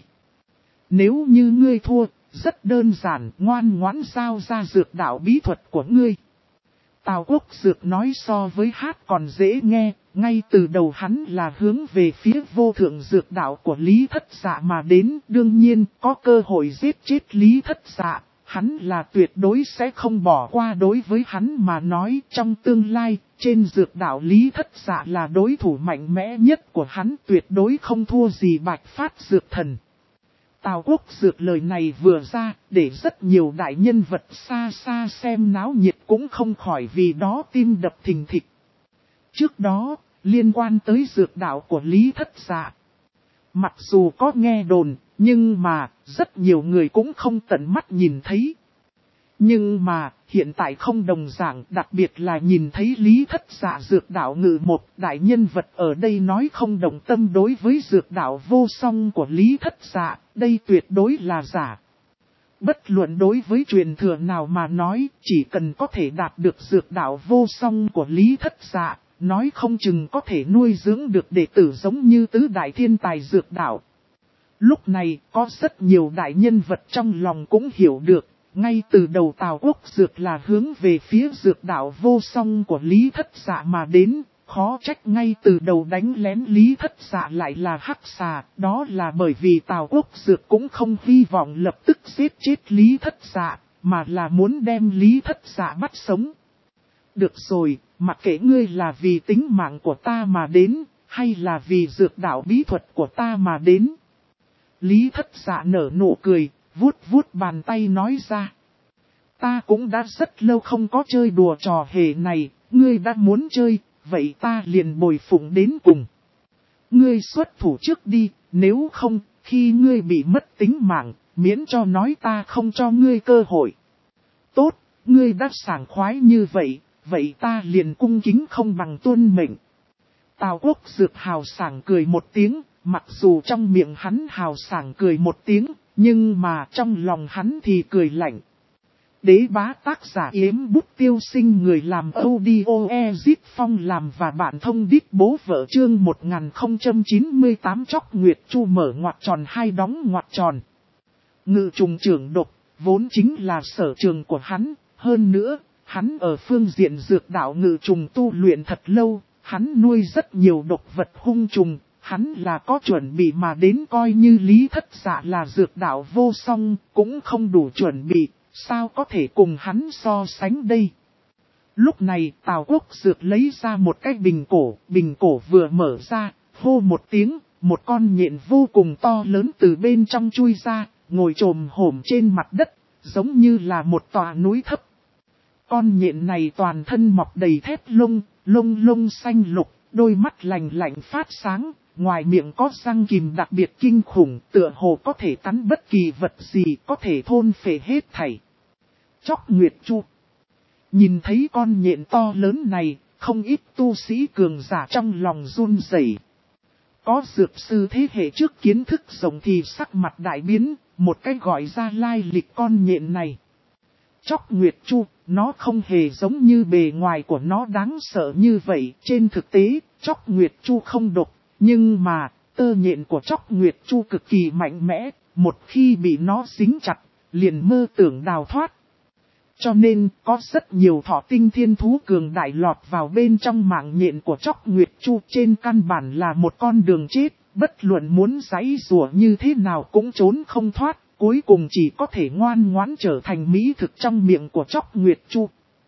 Nếu như ngươi thua, rất đơn giản, ngoan ngoãn giao ra dược đạo bí thuật của ngươi. Tào Quốc Dược nói so với hát còn dễ nghe, ngay từ đầu hắn là hướng về phía vô thượng dược đạo của Lý Thất Dạ mà đến, đương nhiên có cơ hội giết chết Lý Thất Dạ, hắn là tuyệt đối sẽ không bỏ qua. Đối với hắn mà nói trong tương lai, trên dược đạo Lý Thất Dạ là đối thủ mạnh mẽ nhất của hắn, tuyệt đối không thua gì Bạch Phát Dược Thần. Tào Quốc Dược lời này vừa ra, để rất nhiều đại nhân vật xa xa xem náo nhiệt cũng không khỏi vì đó tim đập thình thịch. Trước đó, liên quan tới dược đạo của Lý Thất Dạ, mặc dù có nghe đồn, nhưng mà rất nhiều người cũng không tận mắt nhìn thấy. Nhưng mà, hiện tại không đồng dạng, đặc biệt là nhìn thấy Lý Thất Dạ dược đạo ngự một đại nhân vật ở đây nói không đồng tâm đối với dược đạo vô song của Lý Thất Dạ, đây tuyệt đối là giả. Bất luận đối với truyền thừa nào mà nói, chỉ cần có thể đạt được dược đạo vô song của Lý Thất Dạ, nói không chừng có thể nuôi dưỡng được đệ tử giống như tứ đại thiên tài dược đạo. Lúc này, có rất nhiều đại nhân vật trong lòng cũng hiểu được. Ngay từ đầu Tào Quốc Dược là hướng về phía dược đạo vô song của Lý Thất Dạ mà đến, khó trách ngay từ đầu đánh lén Lý Thất Dạ lại là hắc xà, đó là bởi vì Tào Quốc Dược cũng không hy vọng lập tức giết chết Lý Thất Dạ, mà là muốn đem Lý Thất Dạ bắt sống. Được rồi, mặc kệ ngươi là vì tính mạng của ta mà đến, hay là vì dược đạo bí thuật của ta mà đến. Lý Thất Dạ nở nụ cười. Vuốt vuốt bàn tay nói ra. Ta cũng đã rất lâu không có chơi đùa trò hề này, ngươi đã muốn chơi, vậy ta liền bồi phụng đến cùng. Ngươi xuất thủ trước đi, nếu không, khi ngươi bị mất tính mạng, miễn cho nói ta không cho ngươi cơ hội. Tốt, ngươi đã sảng khoái như vậy, vậy ta liền cung kính không bằng tuân mệnh. Tào Quốc Dược hào sảng cười một tiếng, mặc dù trong miệng hắn hào sảng cười một tiếng, nhưng mà trong lòng hắn thì cười lạnh. Đế bá tác giả Yếm Bút Tiêu Sinh, người làm audio Ezit Phong làm và bạn thông đít bố vợ chương 1098 Chóc Nguyệt Chu mở ngoặc tròn hai đóng ngoặc tròn. Ngự trùng trưởng độc, vốn chính là sở trường của hắn, hơn nữa, hắn ở phương diện dược đạo ngự trùng tu luyện thật lâu, hắn nuôi rất nhiều độc vật hung trùng. Hắn là có chuẩn bị mà đến, coi như Lý Thất Dạ là dược đạo vô song, cũng không đủ chuẩn bị, sao có thể cùng hắn so sánh đây. Lúc này Tào Quốc Dược lấy ra một cái bình cổ vừa mở ra, hô một tiếng, một con nhện vô cùng to lớn từ bên trong chui ra, ngồi chồm hổm trên mặt đất, giống như là một tòa núi thấp. Con nhện này toàn thân mọc đầy thép lông, lông xanh lục, đôi mắt lạnh lạnh phát sáng. Ngoài miệng có răng kìm đặc biệt kinh khủng, tựa hồ có thể cắn bất kỳ vật gì, có thể thôn phệ hết thảy. Chóc Nguyệt Chu. Nhìn thấy con nhện to lớn này, không ít tu sĩ cường giả trong lòng run rẩy. Có dược sư thế hệ trước kiến thức rộng thì sắc mặt đại biến, một cái gọi ra lai lịch con nhện này. Chóc Nguyệt Chu, nó không hề giống như bề ngoài của nó đáng sợ như vậy, trên thực tế, Chóc Nguyệt Chu không độc. Nhưng mà, tơ nhện của Chóc Nguyệt Chu cực kỳ mạnh mẽ, một khi bị nó dính chặt, liền mơ tưởng đào thoát. Cho nên, có rất nhiều thọ tinh thiên thú cường đại lọt vào bên trong mạng nhện của Chóc Nguyệt Chu, trên căn bản là một con đường chết, bất luận muốn giãy giụa như thế nào cũng trốn không thoát, cuối cùng chỉ có thể ngoan ngoãn trở thành mỹ thực trong miệng của Chóc Nguyệt Chu.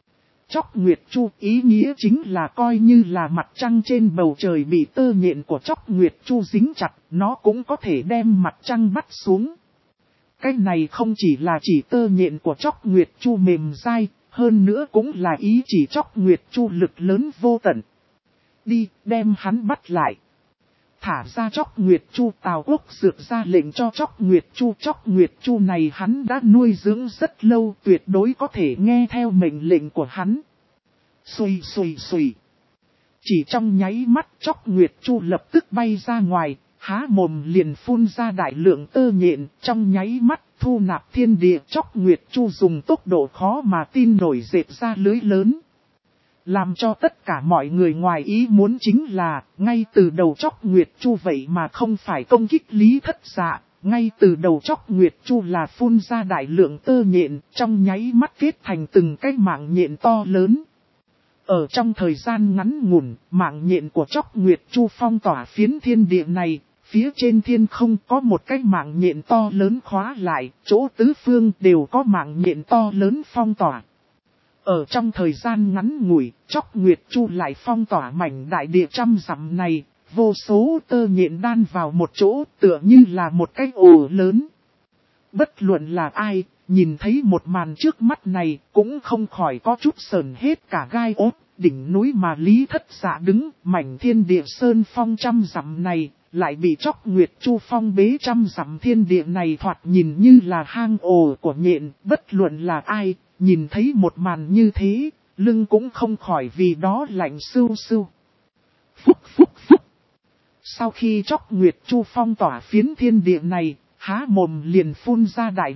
Chóc Nguyệt Chu ý nghĩa chính là coi như là mặt trăng trên bầu trời bị tơ nhện của Chóc Nguyệt Chu dính chặt, nó cũng có thể đem mặt trăng bắt xuống. Cái này không chỉ là chỉ tơ nhện của Chóc Nguyệt Chu mềm dai, hơn nữa cũng là ý chỉ Chóc Nguyệt Chu lực lớn vô tận. Đi, đem hắn bắt lại. thả ra Chóc Nguyệt Chu. Tào Quốc Dược ra lệnh cho Chóc Nguyệt Chu. Chóc Nguyệt Chu này hắn đã nuôi dưỡng rất lâu, tuyệt đối có thể nghe theo mệnh lệnh của hắn. Xùi xùi xùi. Chỉ trong nháy mắt Chóc Nguyệt Chu lập tức bay ra ngoài, há mồm liền phun ra đại lượng tơ nhện, trong nháy mắt thu nạp thiên địa. Chóc Nguyệt Chu dùng tốc độ khó mà tin nổi dệt ra lưới lớn. Làm cho tất cả mọi người ngoài ý muốn chính là, ngay từ đầu Chóc Nguyệt Chu vậy mà không phải công kích Lý Thất Dạ, ngay từ đầu Chóc Nguyệt Chu là phun ra đại lượng tơ nhện, trong nháy mắt kết thành từng cái mạng nhện to lớn. Ở trong thời gian ngắn ngủn, mạng nhện của Chóc Nguyệt Chu phong tỏa phiến thiên địa này, phía trên thiên không có một cái mạng nhện to lớn khóa lại, chỗ tứ phương đều có mạng nhện to lớn phong tỏa. Ở trong thời gian ngắn ngủi, Chóc Nguyệt Chu lại phong tỏa mảnh đại địa trăm dặm này, vô số tơ nhện đan vào một chỗ, tựa như là một cái ổ lớn. Bất luận là ai, nhìn thấy một màn trước mắt này, cũng không khỏi có chút sờn hết cả gai ốt. Đỉnh núi mà Lý Thất Dạ đứng, mảnh thiên địa sơn phong trăm dặm này, lại bị Chóc Nguyệt Chu phong bế trăm dặm thiên địa này, thoạt nhìn như là hang ổ của nhện. Bất luận là ai, nhìn thấy một màn như thế, lưng cũng không khỏi vì đó lạnh sưu sưu. Phúc phúc phúc. Sau khi Chóc Nguyệt Chu phong tỏa phiến thiên địa này, há mồm liền phun ra đại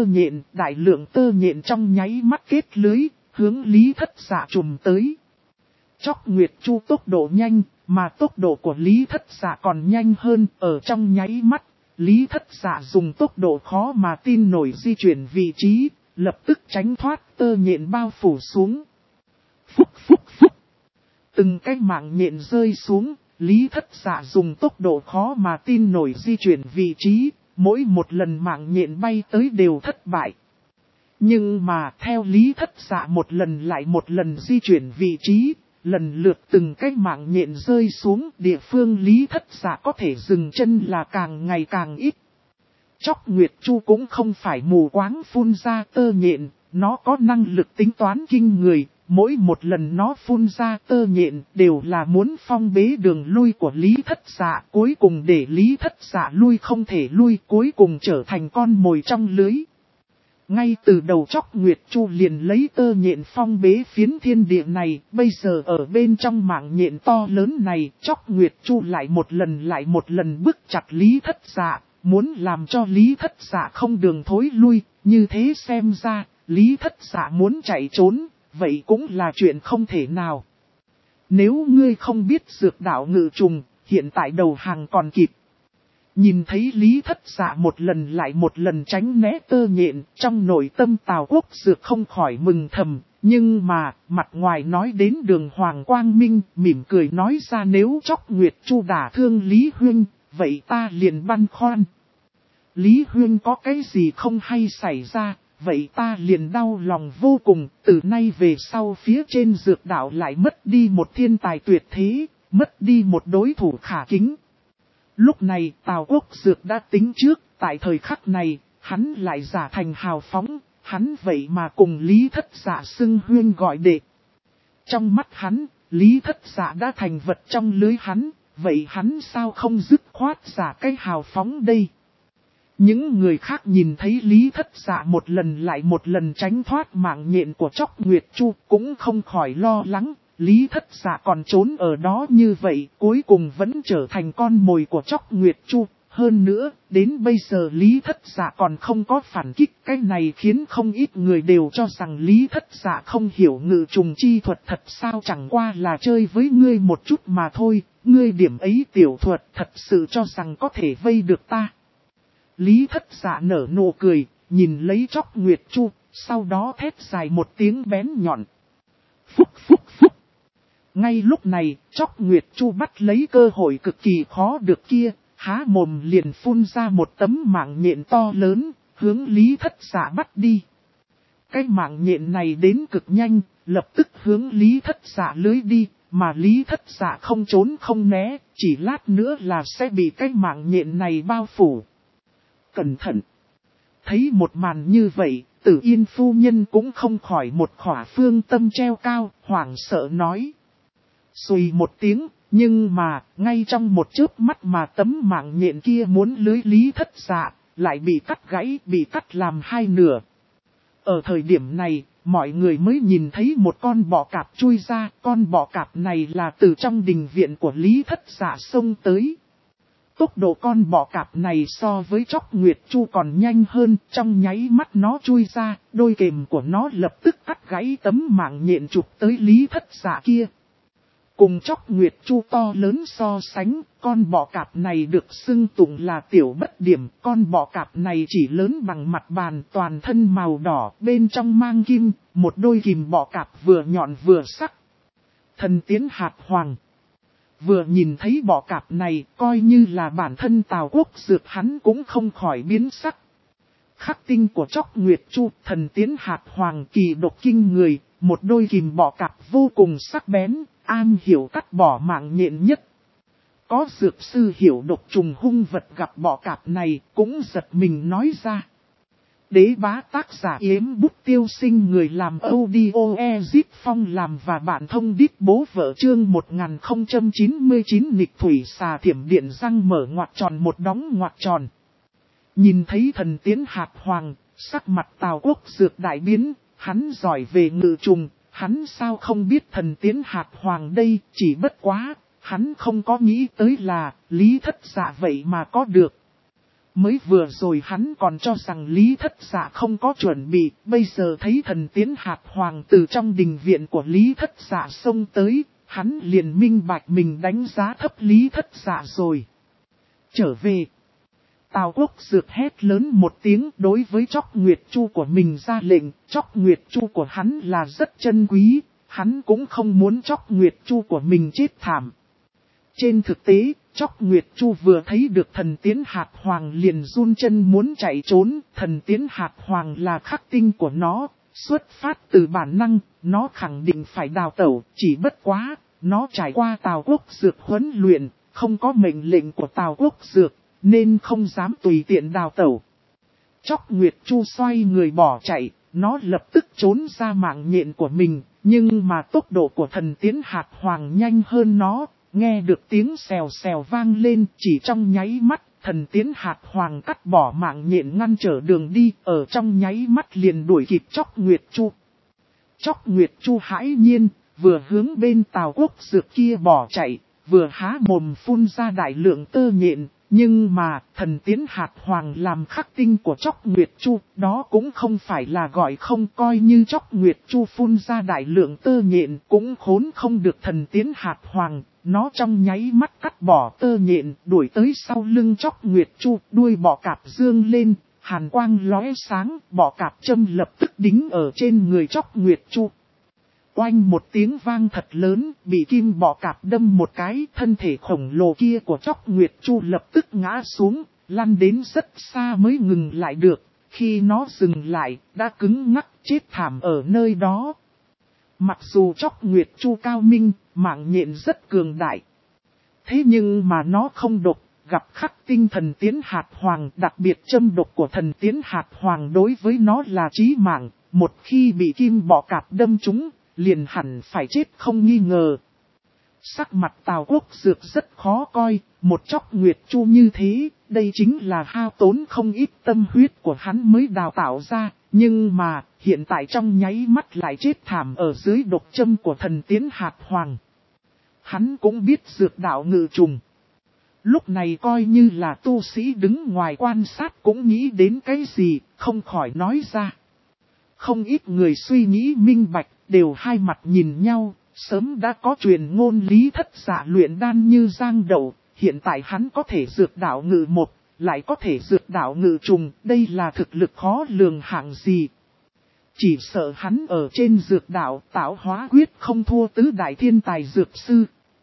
lượng tơ nhện trong nháy mắt kết lưới, hướng Lý Thất Dạ trùm tới. Chóc Nguyệt Chu tốc độ nhanh, mà tốc độ của Lý Thất Dạ còn nhanh hơn. Ở trong nháy mắt, Lý Thất Dạ dùng tốc độ khó mà tin nổi di chuyển vị trí, lập tức tránh thoát tơ nhện bao phủ xuống. Phúc phúc phúc. Từng cái mạng nhện rơi xuống, Lý Thất Dạ dùng tốc độ khó mà tin nổi di chuyển vị trí, mỗi một lần mạng nhện bay tới đều thất bại. Nhưng mà theo Lý Thất Dạ một lần lại một lần di chuyển vị trí, lần lượt từng cái mạng nhện rơi xuống, địa phương Lý Thất Dạ có thể dừng chân là càng ngày càng ít. Chóc Nguyệt Chu cũng không phải mù quáng phun ra tơ nhện, nó có năng lực tính toán kinh người, mỗi một lần nó phun ra tơ nhện đều là muốn phong bế đường lui của Lý Thất Dạ, cuối cùng để Lý Thất Dạ lui không thể lui, cuối cùng trở thành con mồi trong lưới. Ngay từ đầu Chóc Nguyệt Chu liền lấy tơ nhện phong bế phiến thiên địa này, bây giờ ở bên trong mạng nhện to lớn này, Chóc Nguyệt Chu lại một lần bức chặt Lý Thất Dạ, muốn làm cho Lý Thất Dạ không đường thối lui, như thế xem ra, Lý Thất Dạ muốn chạy trốn, vậy cũng là chuyện không thể nào. Nếu ngươi không biết dược đạo ngự trùng, hiện tại đầu hàng còn kịp. Nhìn thấy Lý Thất Dạ một lần lại một lần tránh né tơ nhện, trong nội tâm Tào Quốc Dược không khỏi mừng thầm, nhưng mà, mặt ngoài nói đến đường Hoàng Quang Minh, mỉm cười nói ra nếu Chóc Nguyệt Chu đả thương Lý Huynh, vậy ta liền băn khoăn. Lý Huynh có cái gì không hay xảy ra, vậy ta liền đau lòng vô cùng, từ nay về sau phía trên dược đạo lại mất đi một thiên tài tuyệt thế, mất đi một đối thủ khả kính. Lúc này Tào Quốc Dược đã tính trước, tại thời khắc này, hắn lại giả thành hào phóng, hắn vậy mà cùng Lý Thất Dạ xưng huyên gọi đệ. Trong mắt hắn, Lý Thất Dạ đã thành vật trong lưới hắn, vậy hắn sao không dứt khoát giả cái hào phóng đây? Những người khác nhìn thấy Lý Thất Dạ một lần lại một lần tránh thoát mạng nhện của Chóc Nguyệt Chu cũng không khỏi lo lắng. Lý Thất Dạ còn trốn ở đó như vậy, cuối cùng vẫn trở thành con mồi của Chóc Nguyệt Chu. Hơn nữa, đến bây giờ Lý Thất Dạ còn không có phản kích, cái này khiến không ít người đều cho rằng Lý Thất Dạ không hiểu ngự trùng chi thuật thật sao, chẳng qua là chơi với ngươi một chút mà thôi, ngươi điểm ấy tiểu thuật thật sự cho rằng có thể vây được ta. Lý Thất Dạ nở nụ cười, nhìn lấy Chóc Nguyệt Chu, sau đó thét dài một tiếng bén nhọn. Phúc phúc phúc. Ngay lúc này, Chóc Nguyệt Chu bắt lấy cơ hội cực kỳ khó được kia, há mồm liền phun ra một tấm mạng nhện to lớn, hướng Lý Thất Dạ bắt đi. Cái mạng nhện này đến cực nhanh, lập tức hướng Lý Thất Dạ lưới đi, mà Lý Thất Dạ không trốn không né, chỉ lát nữa là sẽ bị cái mạng nhện này bao phủ. Cẩn thận! Thấy một màn như vậy, Tử Yên phu nhân cũng không khỏi một khỏa phương tâm treo cao, hoảng sợ nói. Xùi một tiếng, Nhưng mà, ngay trong một chớp mắt mà tấm mạng nhện kia muốn lưới Lý Thất Dạ, lại bị cắt gãy, bị cắt làm hai nửa. Ở thời điểm này, mọi người mới nhìn thấy một con bọ cạp chui ra, con bọ cạp này là từ trong đình viện của Lý Thất Dạ xông tới. Tốc độ con bọ cạp này so với Chóc Nguyệt Chu còn nhanh hơn, trong nháy mắt nó chui ra, đôi kềm của nó lập tức cắt gãy tấm mạng nhện chụp tới Lý Thất Dạ kia. Cùng Chóc Nguyệt Chu to lớn so sánh, con bọ cạp này được xưng tụng là tiểu bất điểm, con bọ cạp này chỉ lớn bằng mặt bàn, toàn thân màu đỏ, bên trong mang kim, một đôi kìm bọ cạp vừa nhọn vừa sắc. Thần Tiến Hạt Hoàng vừa nhìn thấy bọ cạp này, coi như là bản thân Tào Quốc Dược hắn cũng không khỏi biến sắc. Khắc tinh của Chóc Nguyệt Chu, Thần Tiến Hạt Hoàng kỳ độc kinh người, một đôi kìm bọ cạp vô cùng sắc bén, an hiểu cắt bỏ mạng nhện nhất. Có dược sư hiểu độc trùng hung vật gặp bọ cạp này, cũng giật mình nói ra. Đế bá tác giả Yếm Bút Tiêu Sinh, người làm audio Ezip Phong làm và bạn thông đít bố vợ chương 1099 nghịch thủy xà thiểm điện răng mở ngoặc tròn một đóng ngoặc tròn. Nhìn thấy Thần Tiến Hạt Hoàng, sắc mặt Tào Quốc Dược đại biến, hắn giỏi về ngự trùng, hắn sao không biết Thần Tiến Hạt Hoàng đây, chỉ bất quá, hắn không có nghĩ tới là Lý Thất Dạ vậy mà có được. Mới vừa rồi hắn còn cho rằng Lý Thất Dạ không có chuẩn bị, bây giờ thấy Thần Tiến Hạt Hoàng từ trong đình viện của Lý Thất Dạ xông tới, hắn liền minh bạch mình đánh giá thấp Lý Thất Dạ rồi. Trở về, Tào Quốc Dược hét lớn một tiếng, đối với Chóc Nguyệt Chu của mình ra lệnh. Chóc Nguyệt Chu của hắn là rất chân quý, hắn cũng không muốn Chóc Nguyệt Chu của mình chết thảm. Trên thực tế, Chóc Nguyệt Chu vừa thấy được Thần Tiến Hạt Hoàng liền run chân muốn chạy trốn. Thần Tiến Hạt Hoàng là khắc tinh của nó, xuất phát từ bản năng, nó khẳng định phải đào tẩu, chỉ bất quá, nó trải qua Tào Quốc Dược huấn luyện, không có mệnh lệnh của Tào Quốc Dược, nên không dám tùy tiện đào tẩu. Chóc Nguyệt Chu xoay người bỏ chạy, nó lập tức trốn ra mạng nhện của mình, nhưng mà tốc độ của Thần Tiến Hạt Hoàng nhanh hơn nó, nghe được tiếng xèo xèo vang lên, chỉ trong nháy mắt, Thần Tiến Hạt Hoàng cắt bỏ mạng nhện ngăn trở đường đi, ở trong nháy mắt liền đuổi kịp Chóc Nguyệt Chu. Chóc Nguyệt Chu hãi nhiên, vừa hướng bên Tào Quốc Dược kia bỏ chạy, vừa há mồm phun ra đại lượng tơ nhện. Nhưng mà, Thần Tiến Hạt Hoàng làm khắc tinh của Chóc Nguyệt Chu, đó cũng không phải là gọi không, coi như Chóc Nguyệt Chu phun ra đại lượng tơ nhện cũng khốn không được Thần Tiến Hạt Hoàng, nó trong nháy mắt cắt bỏ tơ nhện, đuổi tới sau lưng Chóc Nguyệt Chu, đuôi bọ cạp dương lên, hàn quang lóe sáng, bọ cạp châm lập tức đính ở trên người Chóc Nguyệt Chu. Oanh một tiếng vang thật lớn, bị kim bọ cạp đâm một cái, thân thể khổng lồ kia của Chóc Nguyệt Chu lập tức ngã xuống, lăn đến rất xa mới ngừng lại được. Khi nó dừng lại, đã cứng ngắc chết thảm ở nơi đó. Mặc dù Chóc Nguyệt Chu cao minh, mạng nhện rất cường đại. Thế nhưng mà nó không độc, gặp khắc tinh Thần Tiến Hạt Hoàng, đặc biệt châm độc của Thần Tiến Hạt Hoàng đối với nó là chí mạng, một khi bị kim bọ cạp đâm trúng, liền hẳn phải chết không nghi ngờ. Sắc mặt Tào Quốc Dược rất khó coi, một Chóc Nguyệt Chu như thế, đây chính là hao tốn không ít tâm huyết của hắn mới đào tạo ra, nhưng mà hiện tại trong nháy mắt lại chết thảm ở dưới độc châm của Thần Tiến Hạt Hoàng. Hắn cũng biết dược đạo ngự trùng. Lúc này coi như là tu sĩ đứng ngoài quan sát cũng nghĩ đến cái gì, không khỏi nói ra. Không ít người suy nghĩ minh bạch, đều hai mặt nhìn nhau, sớm đã có truyền ngôn Lý Thất Dạ luyện đan như giang đậu, hiện tại hắn có thể dược đạo ngự một, lại có thể dược đạo ngự trùng, đây là thực lực khó lường hạng gì. Chỉ sợ hắn ở trên dược đạo tạo hóa quyết không thua tứ đại thiên tài dược sư.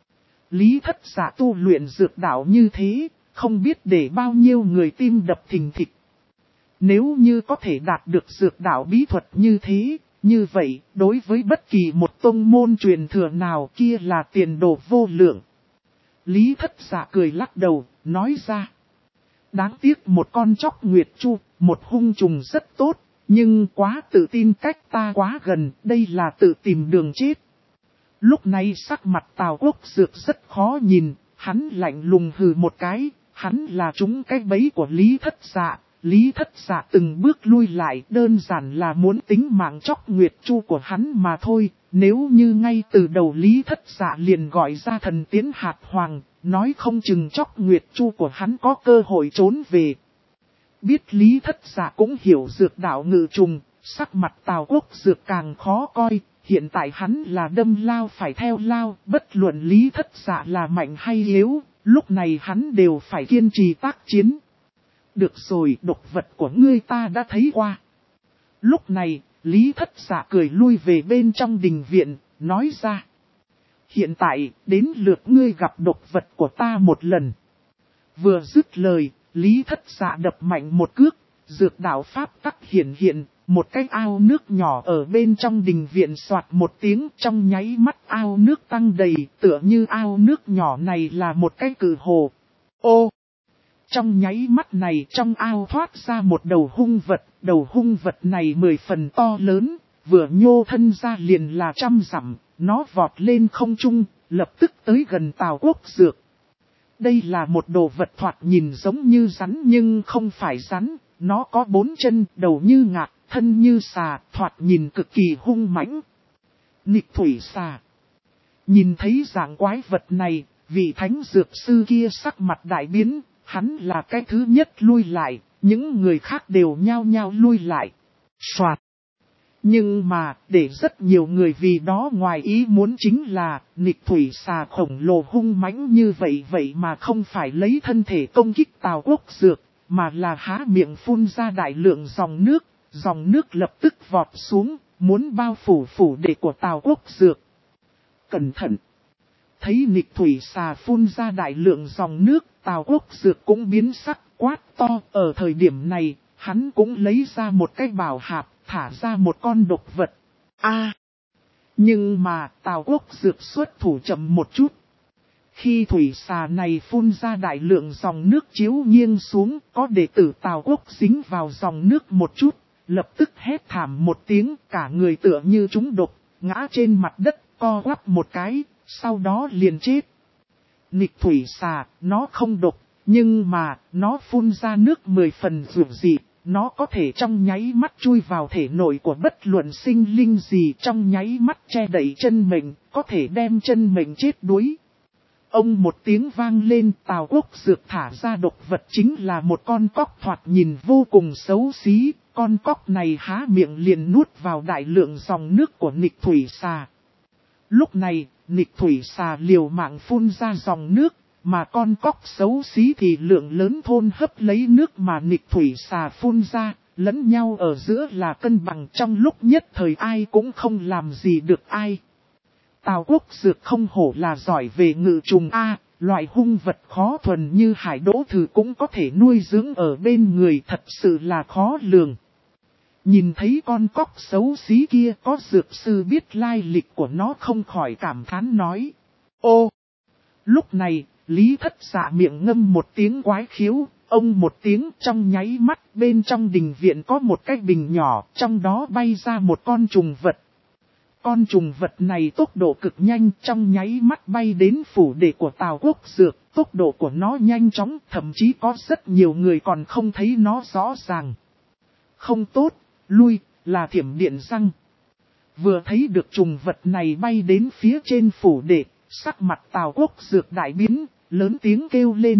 Lý Thất Dạ tu luyện dược đạo như thế, không biết để bao nhiêu người tim đập thình thịch. Nếu như có thể đạt được dược đạo bí thuật như thế, như vậy, đối với bất kỳ một tông môn truyền thừa nào kia là tiền đồ vô lượng. Lý Thất Dạ cười lắc đầu, nói ra. Đáng tiếc một con Chóc Nguyệt Chu, một hung trùng rất tốt, nhưng quá tự tin cách ta quá gần, đây là tự tìm đường chết. Lúc này sắc mặt Tào Quốc Dược rất khó nhìn, hắn lạnh lùng hừ một cái, hắn là trúng cái bẫy của Lý Thất Dạ. Lý Thất Dạ từng bước lui lại, đơn giản là muốn tính mạng chóc Nguyệt Chu của hắn mà thôi. Nếu như ngay từ đầu Lý Thất Dạ liền gọi ra thần tiến hạt hoàng, nói không chừng chóc Nguyệt Chu của hắn có cơ hội trốn về. Biết Lý Thất Dạ cũng hiểu dược đạo ngự trùng, sắc mặt Tào Quốc Dược càng khó coi. Hiện tại hắn là đâm lao phải theo lao, bất luận Lý Thất Dạ là mạnh hay yếu, lúc này hắn đều phải kiên trì tác chiến. Được rồi, độc vật của ngươi ta đã thấy qua. Lúc này, Lý Thất Dạ cười lui về bên trong đình viện, nói ra. Hiện tại, đến lượt ngươi gặp độc vật của ta một lần. Vừa dứt lời, Lý Thất Dạ đập mạnh một cước, dược đạo pháp tắc hiện hiện, một cái ao nước nhỏ ở bên trong đình viện xoạt một tiếng, trong nháy mắt ao nước tăng đầy, tựa như ao nước nhỏ này là một cái cự hồ. Ô! Trong nháy mắt này trong ao thoát ra một đầu hung vật này 10 phần to lớn, vừa nhô thân ra liền là 100 dặm, nó vọt lên không trung, lập tức tới gần Tào Quốc Dược. Đây là một đồ vật thoạt nhìn giống như rắn nhưng không phải rắn, nó có 4 chân, đầu như ngạc, thân như xà, thoạt nhìn cực kỳ hung mãnh. Nghịch thủy xà. Nhìn thấy dạng quái vật này, vị thánh dược sư kia sắc mặt đại biến. Hắn là cái thứ nhất lui lại, những người khác đều nhao nhao lui lại. Soạt. Nhưng mà, để rất nhiều người vì đó ngoài ý muốn chính là, nghịch thủy xà khổng lồ hung mãnh như vậy mà không phải lấy thân thể công kích Tào Quốc Dược, mà là há miệng phun ra đại lượng dòng nước lập tức vọt xuống, muốn bao phủ đệ của Tào Quốc Dược. Cẩn thận! Thấy nghịch thủy xà phun ra đại lượng dòng nước, Tào Quốc Dược cũng biến sắc quát to. Ở thời điểm này, hắn cũng lấy ra một cái bảo hạp, thả ra một con độc vật. Nhưng mà Tào Quốc Dược xuất thủ chậm một chút. Khi thủy xà này phun ra đại lượng dòng nước chiếu nghiêng xuống, có đệ tử Tào Quốc dính vào dòng nước một chút, lập tức hét thảm một tiếng, cả người tựa như trúng độc, ngã trên mặt đất, co quắp một cái, sau đó liền chết. Nghịch thủy xà, nó không độc, nhưng mà, nó phun ra nước 10 phần dữ dị, nó có thể trong nháy mắt chui vào thể nội của bất luận sinh linh gì, trong nháy mắt che đậy chân mình, có thể đem chân mình chết đuối. Ông một tiếng vang lên, Tào Quốc Dược thả ra độc vật chính là một con cóc thoạt nhìn vô cùng xấu xí, con cóc này há miệng liền nuốt vào đại lượng dòng nước của nghịch thủy xà. Lúc này, nghịch thủy xà liều mạng phun ra dòng nước, mà con cóc xấu xí thì lượng lớn thôn hấp lấy nước mà nghịch thủy xà phun ra, lẫn nhau ở giữa là cân bằng, trong lúc nhất thời ai cũng không làm gì được ai. Tào Quốc Dược không hổ là giỏi về ngự trùng loại hung vật khó thuần như hải đỗ thử cũng có thể nuôi dưỡng ở bên người, thật sự là khó lường. Nhìn thấy con cóc xấu xí kia, có dược sư biết lai lịch của nó không khỏi cảm thán nói. Ô! Lúc này, Lý Thất Dạ miệng ngâm một tiếng quái khiếu, ông một tiếng trong nháy mắt bên trong đình viện có một cái bình nhỏ, trong đó bay ra một con trùng vật. Con trùng vật này tốc độ cực nhanh, trong nháy mắt bay đến phủ đệ của Tào Quốc Dược, tốc độ của nó nhanh chóng, thậm chí có rất nhiều người còn không thấy nó rõ ràng. Không tốt, lui, là thiểm điện răng. Vừa thấy được trùng vật này bay đến phía trên phủ đệ, sắc mặt Tào Quốc Dược đại biến, lớn tiếng kêu lên.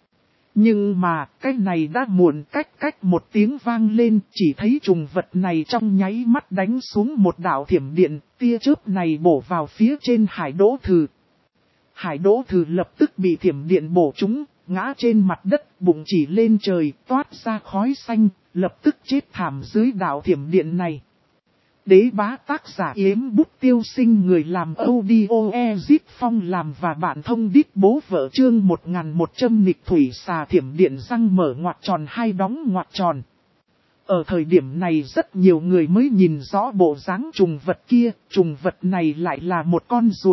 Nhưng mà, cái này đã muộn, cách một tiếng vang lên, chỉ thấy trùng vật này trong nháy mắt đánh xuống một đạo thiểm điện, tia chớp này bổ vào phía trên hải đỗ thử. Hải đỗ thử lập tức bị thiểm điện bổ trúng, ngã trên mặt đất, bụng chỉ lên trời, toát ra khói xanh, lập tức chết thảm dưới đạo thiểm điện này. Đế bá tác giả Yếm Bút Tiêu Sinh, người làm audio Ezit Phong làm và bạn thông đít bố vợ chương 1100 nghịch thủy xà thiểm điện răng mở ngoặc tròn hay đóng ngoặc tròn. Ở thời điểm này rất nhiều người mới nhìn rõ bộ dáng trùng vật kia, trùng vật này lại là một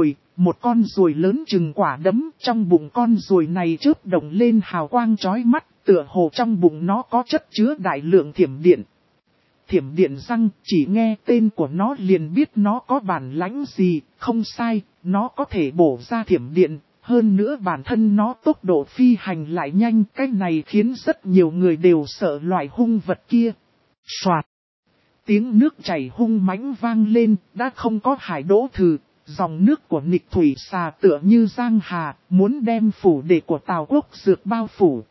con ruồi lớn chừng quả đấm, trong bụng con ruồi này chớp động lên hào quang chói mắt, tựa hồ trong bụng nó có chất chứa đại lượng thiểm điện. Thiểm điện răng, chỉ nghe tên của nó liền biết nó có bản lãnh gì, không sai, nó có thể bổ ra thiểm điện, hơn nữa bản thân nó tốc độ phi hành lại nhanh, cái này khiến rất nhiều người đều sợ loại hung vật kia. Soạt! Tiếng nước chảy hung mãnh vang lên, đã không có Hải Đỗ Thừ, dòng nước của nghịch thủy xà tựa như giang hà, muốn đem phủ đệ của Tào Quốc Dược bao phủ.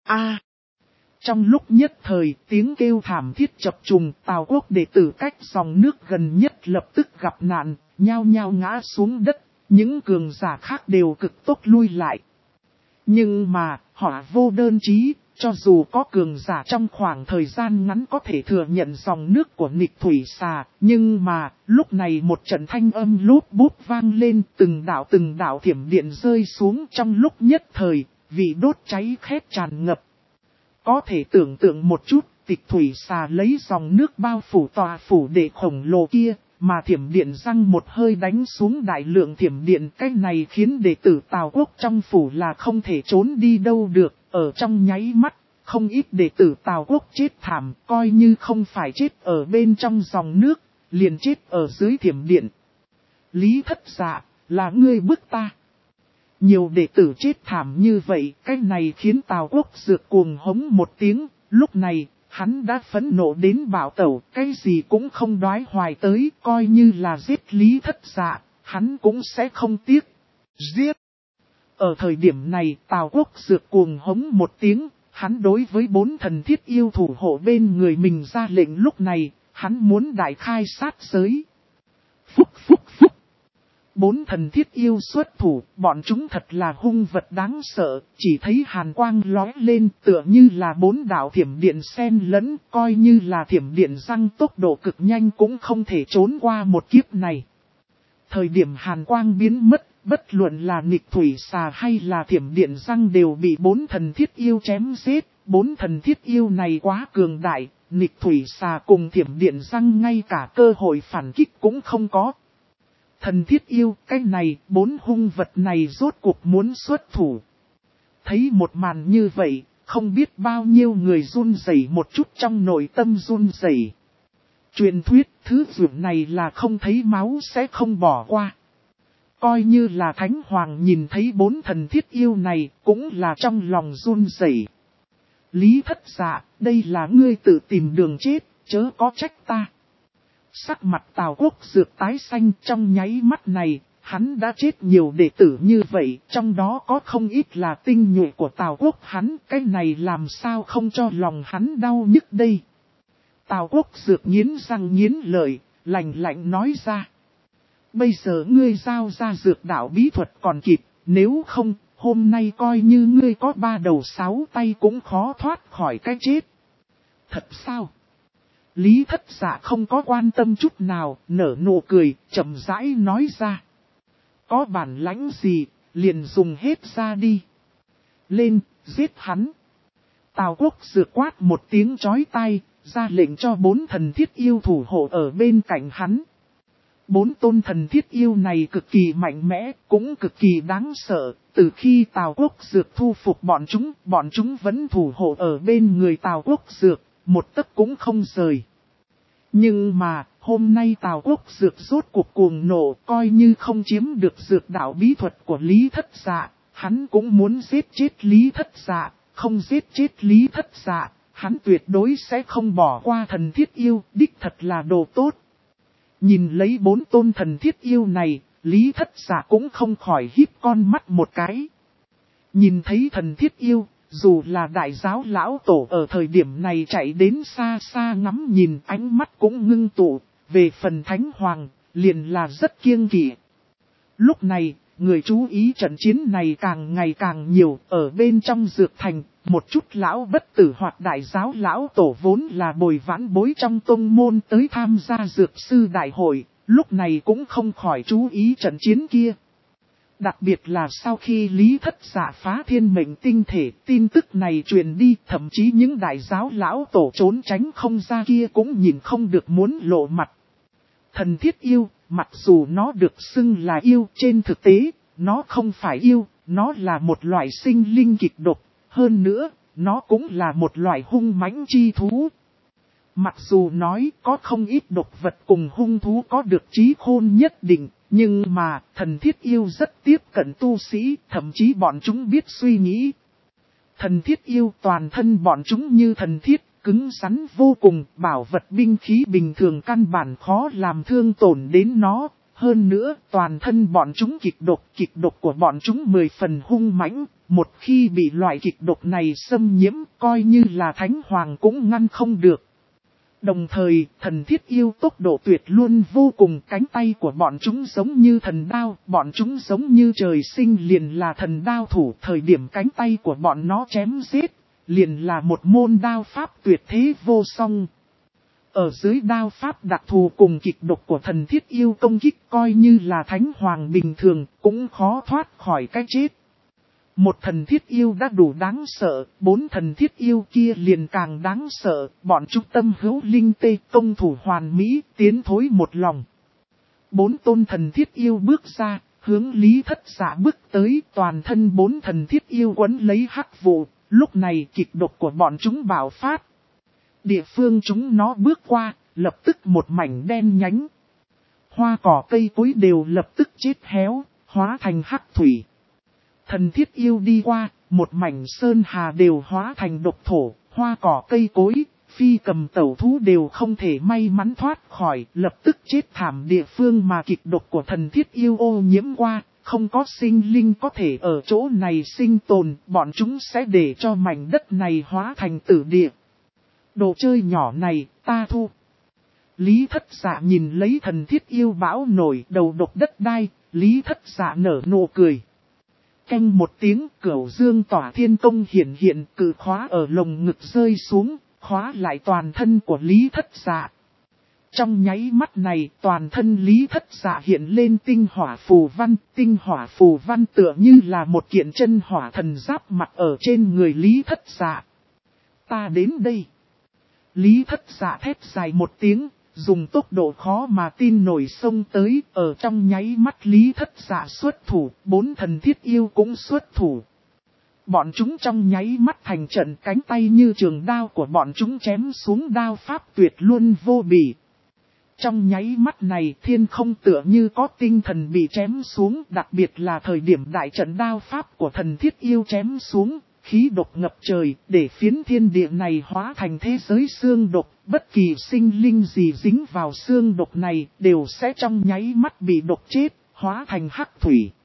Trong lúc nhất thời, tiếng kêu thảm thiết chập trùng, Tào Quốc đệ tử cách dòng nước gần nhất lập tức gặp nạn, nhao nhao ngã xuống đất, những cường giả khác đều cực tốc lui lại. Nhưng mà, họ vô đơn chí, cho dù có cường giả trong khoảng thời gian ngắn có thể thừa nhận dòng nước của nghịch thủy xà, nhưng mà, lúc này một trận thanh âm lốp bốp vang lên, từng đạo thiểm điện rơi xuống trong lúc nhất thời, vì đốt cháy khét tràn ngập. Có thể tưởng tượng một chút, tịch thủy xà lấy dòng nước bao phủ tòa phủ đệ khổng lồ kia, mà thiểm điện răng một hơi đánh xuống đại lượng thiểm điện. Cái này khiến đệ tử Tào Quốc trong phủ là không thể trốn đi đâu được, ở trong nháy mắt, không ít đệ tử Tào Quốc chết thảm, coi như không phải chết ở bên trong dòng nước, liền chết ở dưới thiểm điện. Lý Thất Dạ, là ngươi bức ta. Nhiều đệ tử chết thảm như vậy, cái này khiến Tào Quốc Dược cuồng hống một tiếng, lúc này, hắn đã phẫn nộ đến bạo tẩu, cái gì cũng không đoái hoài tới, coi như là giết Lý Thất Dạ, hắn cũng sẽ không tiếc. Giết! Ở thời điểm này, Tào Quốc Dược cuồng hống một tiếng, hắn đối với 4 thần thiết yêu thủ hộ bên người mình ra lệnh lúc này, hắn muốn đại khai sát giới. Phúc phúc phúc! 4 thần thiết yêu xuất thủ, bọn chúng thật là hung vật đáng sợ, chỉ thấy hàn quang lóe lên tựa như là 4 đạo thiểm điện xen lẫn, coi như là thiểm điện răng tốc độ cực nhanh cũng không thể trốn qua một kiếp này. Thời điểm hàn quang biến mất, bất luận là nghịch thủy xà hay là thiểm điện răng đều bị 4 thần thiết yêu chém giết, 4 thần thiết yêu này quá cường đại, nghịch thủy xà cùng thiểm điện răng ngay cả cơ hội phản kích cũng không có. Thần thiết yêu, cái này, 4 hung vật này rốt cuộc muốn xuất thủ. Thấy một màn như vậy, không biết bao nhiêu người run rẩy một chút trong nội tâm run rẩy. Truyền thuyết, thứ dược này là không thấy máu sẽ không bỏ qua. Coi như là Thánh Hoàng nhìn thấy 4 thần thiết yêu này, cũng là trong lòng run rẩy. Lý Thất Dạ, đây là ngươi tự tìm đường chết, chớ có trách ta. Sắc mặt Tào Quốc Dược tái xanh, trong nháy mắt này, hắn đã chết nhiều đệ tử như vậy, trong đó có không ít là tinh nhuệ của Tào Quốc hắn, cái này làm sao không cho lòng hắn đau nhức đây. Tào Quốc Dược nghiến răng nghiến lợi, lạnh lạnh nói ra. Bây giờ ngươi giao ra dược đạo bí thuật còn kịp, nếu không, hôm nay coi như ngươi có 3 đầu 6 tay cũng khó thoát khỏi cái chết. Thật sao? Lý Thất Dạ không có quan tâm chút nào, nở nụ cười, chậm rãi nói ra. Có bản lãnh gì, liền dùng hết ra đi. Lên, giết hắn. Tào Quốc Dược quát một tiếng chói tai, ra lệnh cho 4 thần thiết yêu thủ hộ ở bên cạnh hắn. 4 tôn thần thiết yêu này cực kỳ mạnh mẽ, cũng cực kỳ đáng sợ. Từ khi Tào Quốc Dược thu phục bọn chúng vẫn thủ hộ ở bên người Tào Quốc Dược, một tấc cũng không rời. Nhưng mà, hôm nay Tào Quốc Dược rốt cuộc cuồng nộ, coi như không chiếm được dược đạo bí thuật của Lý Thất Dạ, hắn cũng muốn giết chết Lý Thất Dạ, không giết chết Lý Thất Dạ, hắn tuyệt đối sẽ không bỏ qua thần thiết yêu, đích thật là đồ tốt. Nhìn lấy 4 tôn thần thiết yêu này, Lý Thất Dạ cũng không khỏi híp con mắt một cái. Nhìn thấy thần thiết yêu, dù là đại giáo lão tổ ở thời điểm này chạy đến xa xa ngắm nhìn, ánh mắt cũng ngưng tụ, về phần Thánh Hoàng, liền là rất kiêng kỵ. Lúc này, người chú ý trận chiến này càng ngày càng nhiều, ở bên trong dược thành, một chút lão bất tử hoặc đại giáo lão tổ vốn là bồi vãn bối trong tông môn tới tham gia dược sư đại hội, lúc này cũng không khỏi chú ý trận chiến kia. Đặc biệt là sau khi Lý Thất Dạ phá thiên mệnh tinh thể, tin tức này truyền đi, thậm chí những đại giáo lão tổ trốn tránh không ra kia cũng nhìn không được muốn lộ mặt. Thần thiết yêu, mặc dù nó được xưng là yêu, trên thực tế, nó không phải yêu, nó là một loại sinh linh kịch độc, hơn nữa, nó cũng là một loại hung mãnh chi thú. Mặc dù nói có không ít độc vật cùng hung thú có được trí khôn nhất định, nhưng mà thần thiết yêu rất tiếp cận tu sĩ, thậm chí bọn chúng biết suy nghĩ. Thần thiết yêu toàn thân bọn chúng như thần thiết, cứng rắn vô cùng, bảo vật binh khí bình thường căn bản khó làm thương tổn đến nó. Hơn nữa, toàn thân bọn chúng kịch độc của bọn chúng 10 phần hung mãnh, một khi bị loại kịch độc này xâm nhiễm, coi như là thánh hoàng cũng ngăn không được. Đồng thời, thần thiết yêu tốc độ tuyệt luôn vô cùng, cánh tay của bọn chúng giống như thần đao, bọn chúng giống như trời sinh liền là thần đao thủ, thời điểm cánh tay của bọn nó chém giết, liền là một môn đao pháp tuyệt thế vô song. Ở dưới đao pháp đặc thù cùng kịch độc của thần thiết yêu công kích coi như là thánh hoàng bình thường, cũng khó thoát khỏi cái chết. Một thần thiết yêu đã đủ đáng sợ, 4 thần thiết yêu kia liền càng đáng sợ, bọn chúng tâm hữu linh tê, công thủ hoàn mỹ, tiến thối một lòng. 4 tôn thần thiết yêu bước ra, hướng Lý Thất Dạ bước tới, toàn thân 4 thần thiết yêu quấn lấy hắc vụ, lúc này kịch độc của bọn chúng bạo phát. Địa phương chúng nó bước qua, lập tức một mảnh đen nhánh. Hoa cỏ cây cối đều lập tức chết héo, hóa thành hắc thủy. Thần thiết yêu đi qua, một mảnh sơn hà đều hóa thành độc thổ, hoa cỏ cây cối, phi cầm tẩu thú đều không thể may mắn thoát khỏi, lập tức chết thảm. Địa phương mà kịch độc của thần thiết yêu ô nhiễm qua, không có sinh linh có thể ở chỗ này sinh tồn, bọn chúng sẽ để cho mảnh đất này hóa thành tử địa. Đồ chơi nhỏ này, ta thu. Lý Thất Dạ nhìn lấy thần thiết yêu bão nổi đầu độc đất đai, Lý Thất Dạ nở nụ cười. Canh một tiếng, Cửu Dương Tỏa Thiên Công hiện cự khóa ở lồng ngực rơi xuống, khóa lại toàn thân của Lý Thất Dạ. Trong nháy mắt này, toàn thân Lý Thất Dạ hiện lên tinh hỏa phù văn tựa như là một kiện chân hỏa thần giáp mặt ở trên người Lý Thất Dạ. Ta đến đây. Lý Thất Dạ thét dài một tiếng, dùng tốc độ khó mà tin nổi xông tới, ở trong nháy mắt Lý Thất Dạ xuất thủ, 4 thần thiết yêu cũng xuất thủ. Bọn chúng trong nháy mắt thành trận, cánh tay như trường đao của bọn chúng chém xuống, đao pháp tuyệt luân vô bỉ. Trong nháy mắt này thiên không tựa như có tinh thần bị chém xuống, đặc biệt là thời điểm đại trận đao pháp của thần thiết yêu chém xuống. Khí độc ngập trời, để phiến thiên địa này hóa thành thế giới xương độc, bất kỳ sinh linh gì dính vào xương độc này, đều sẽ trong nháy mắt bị độc chết, hóa thành hắc thủy.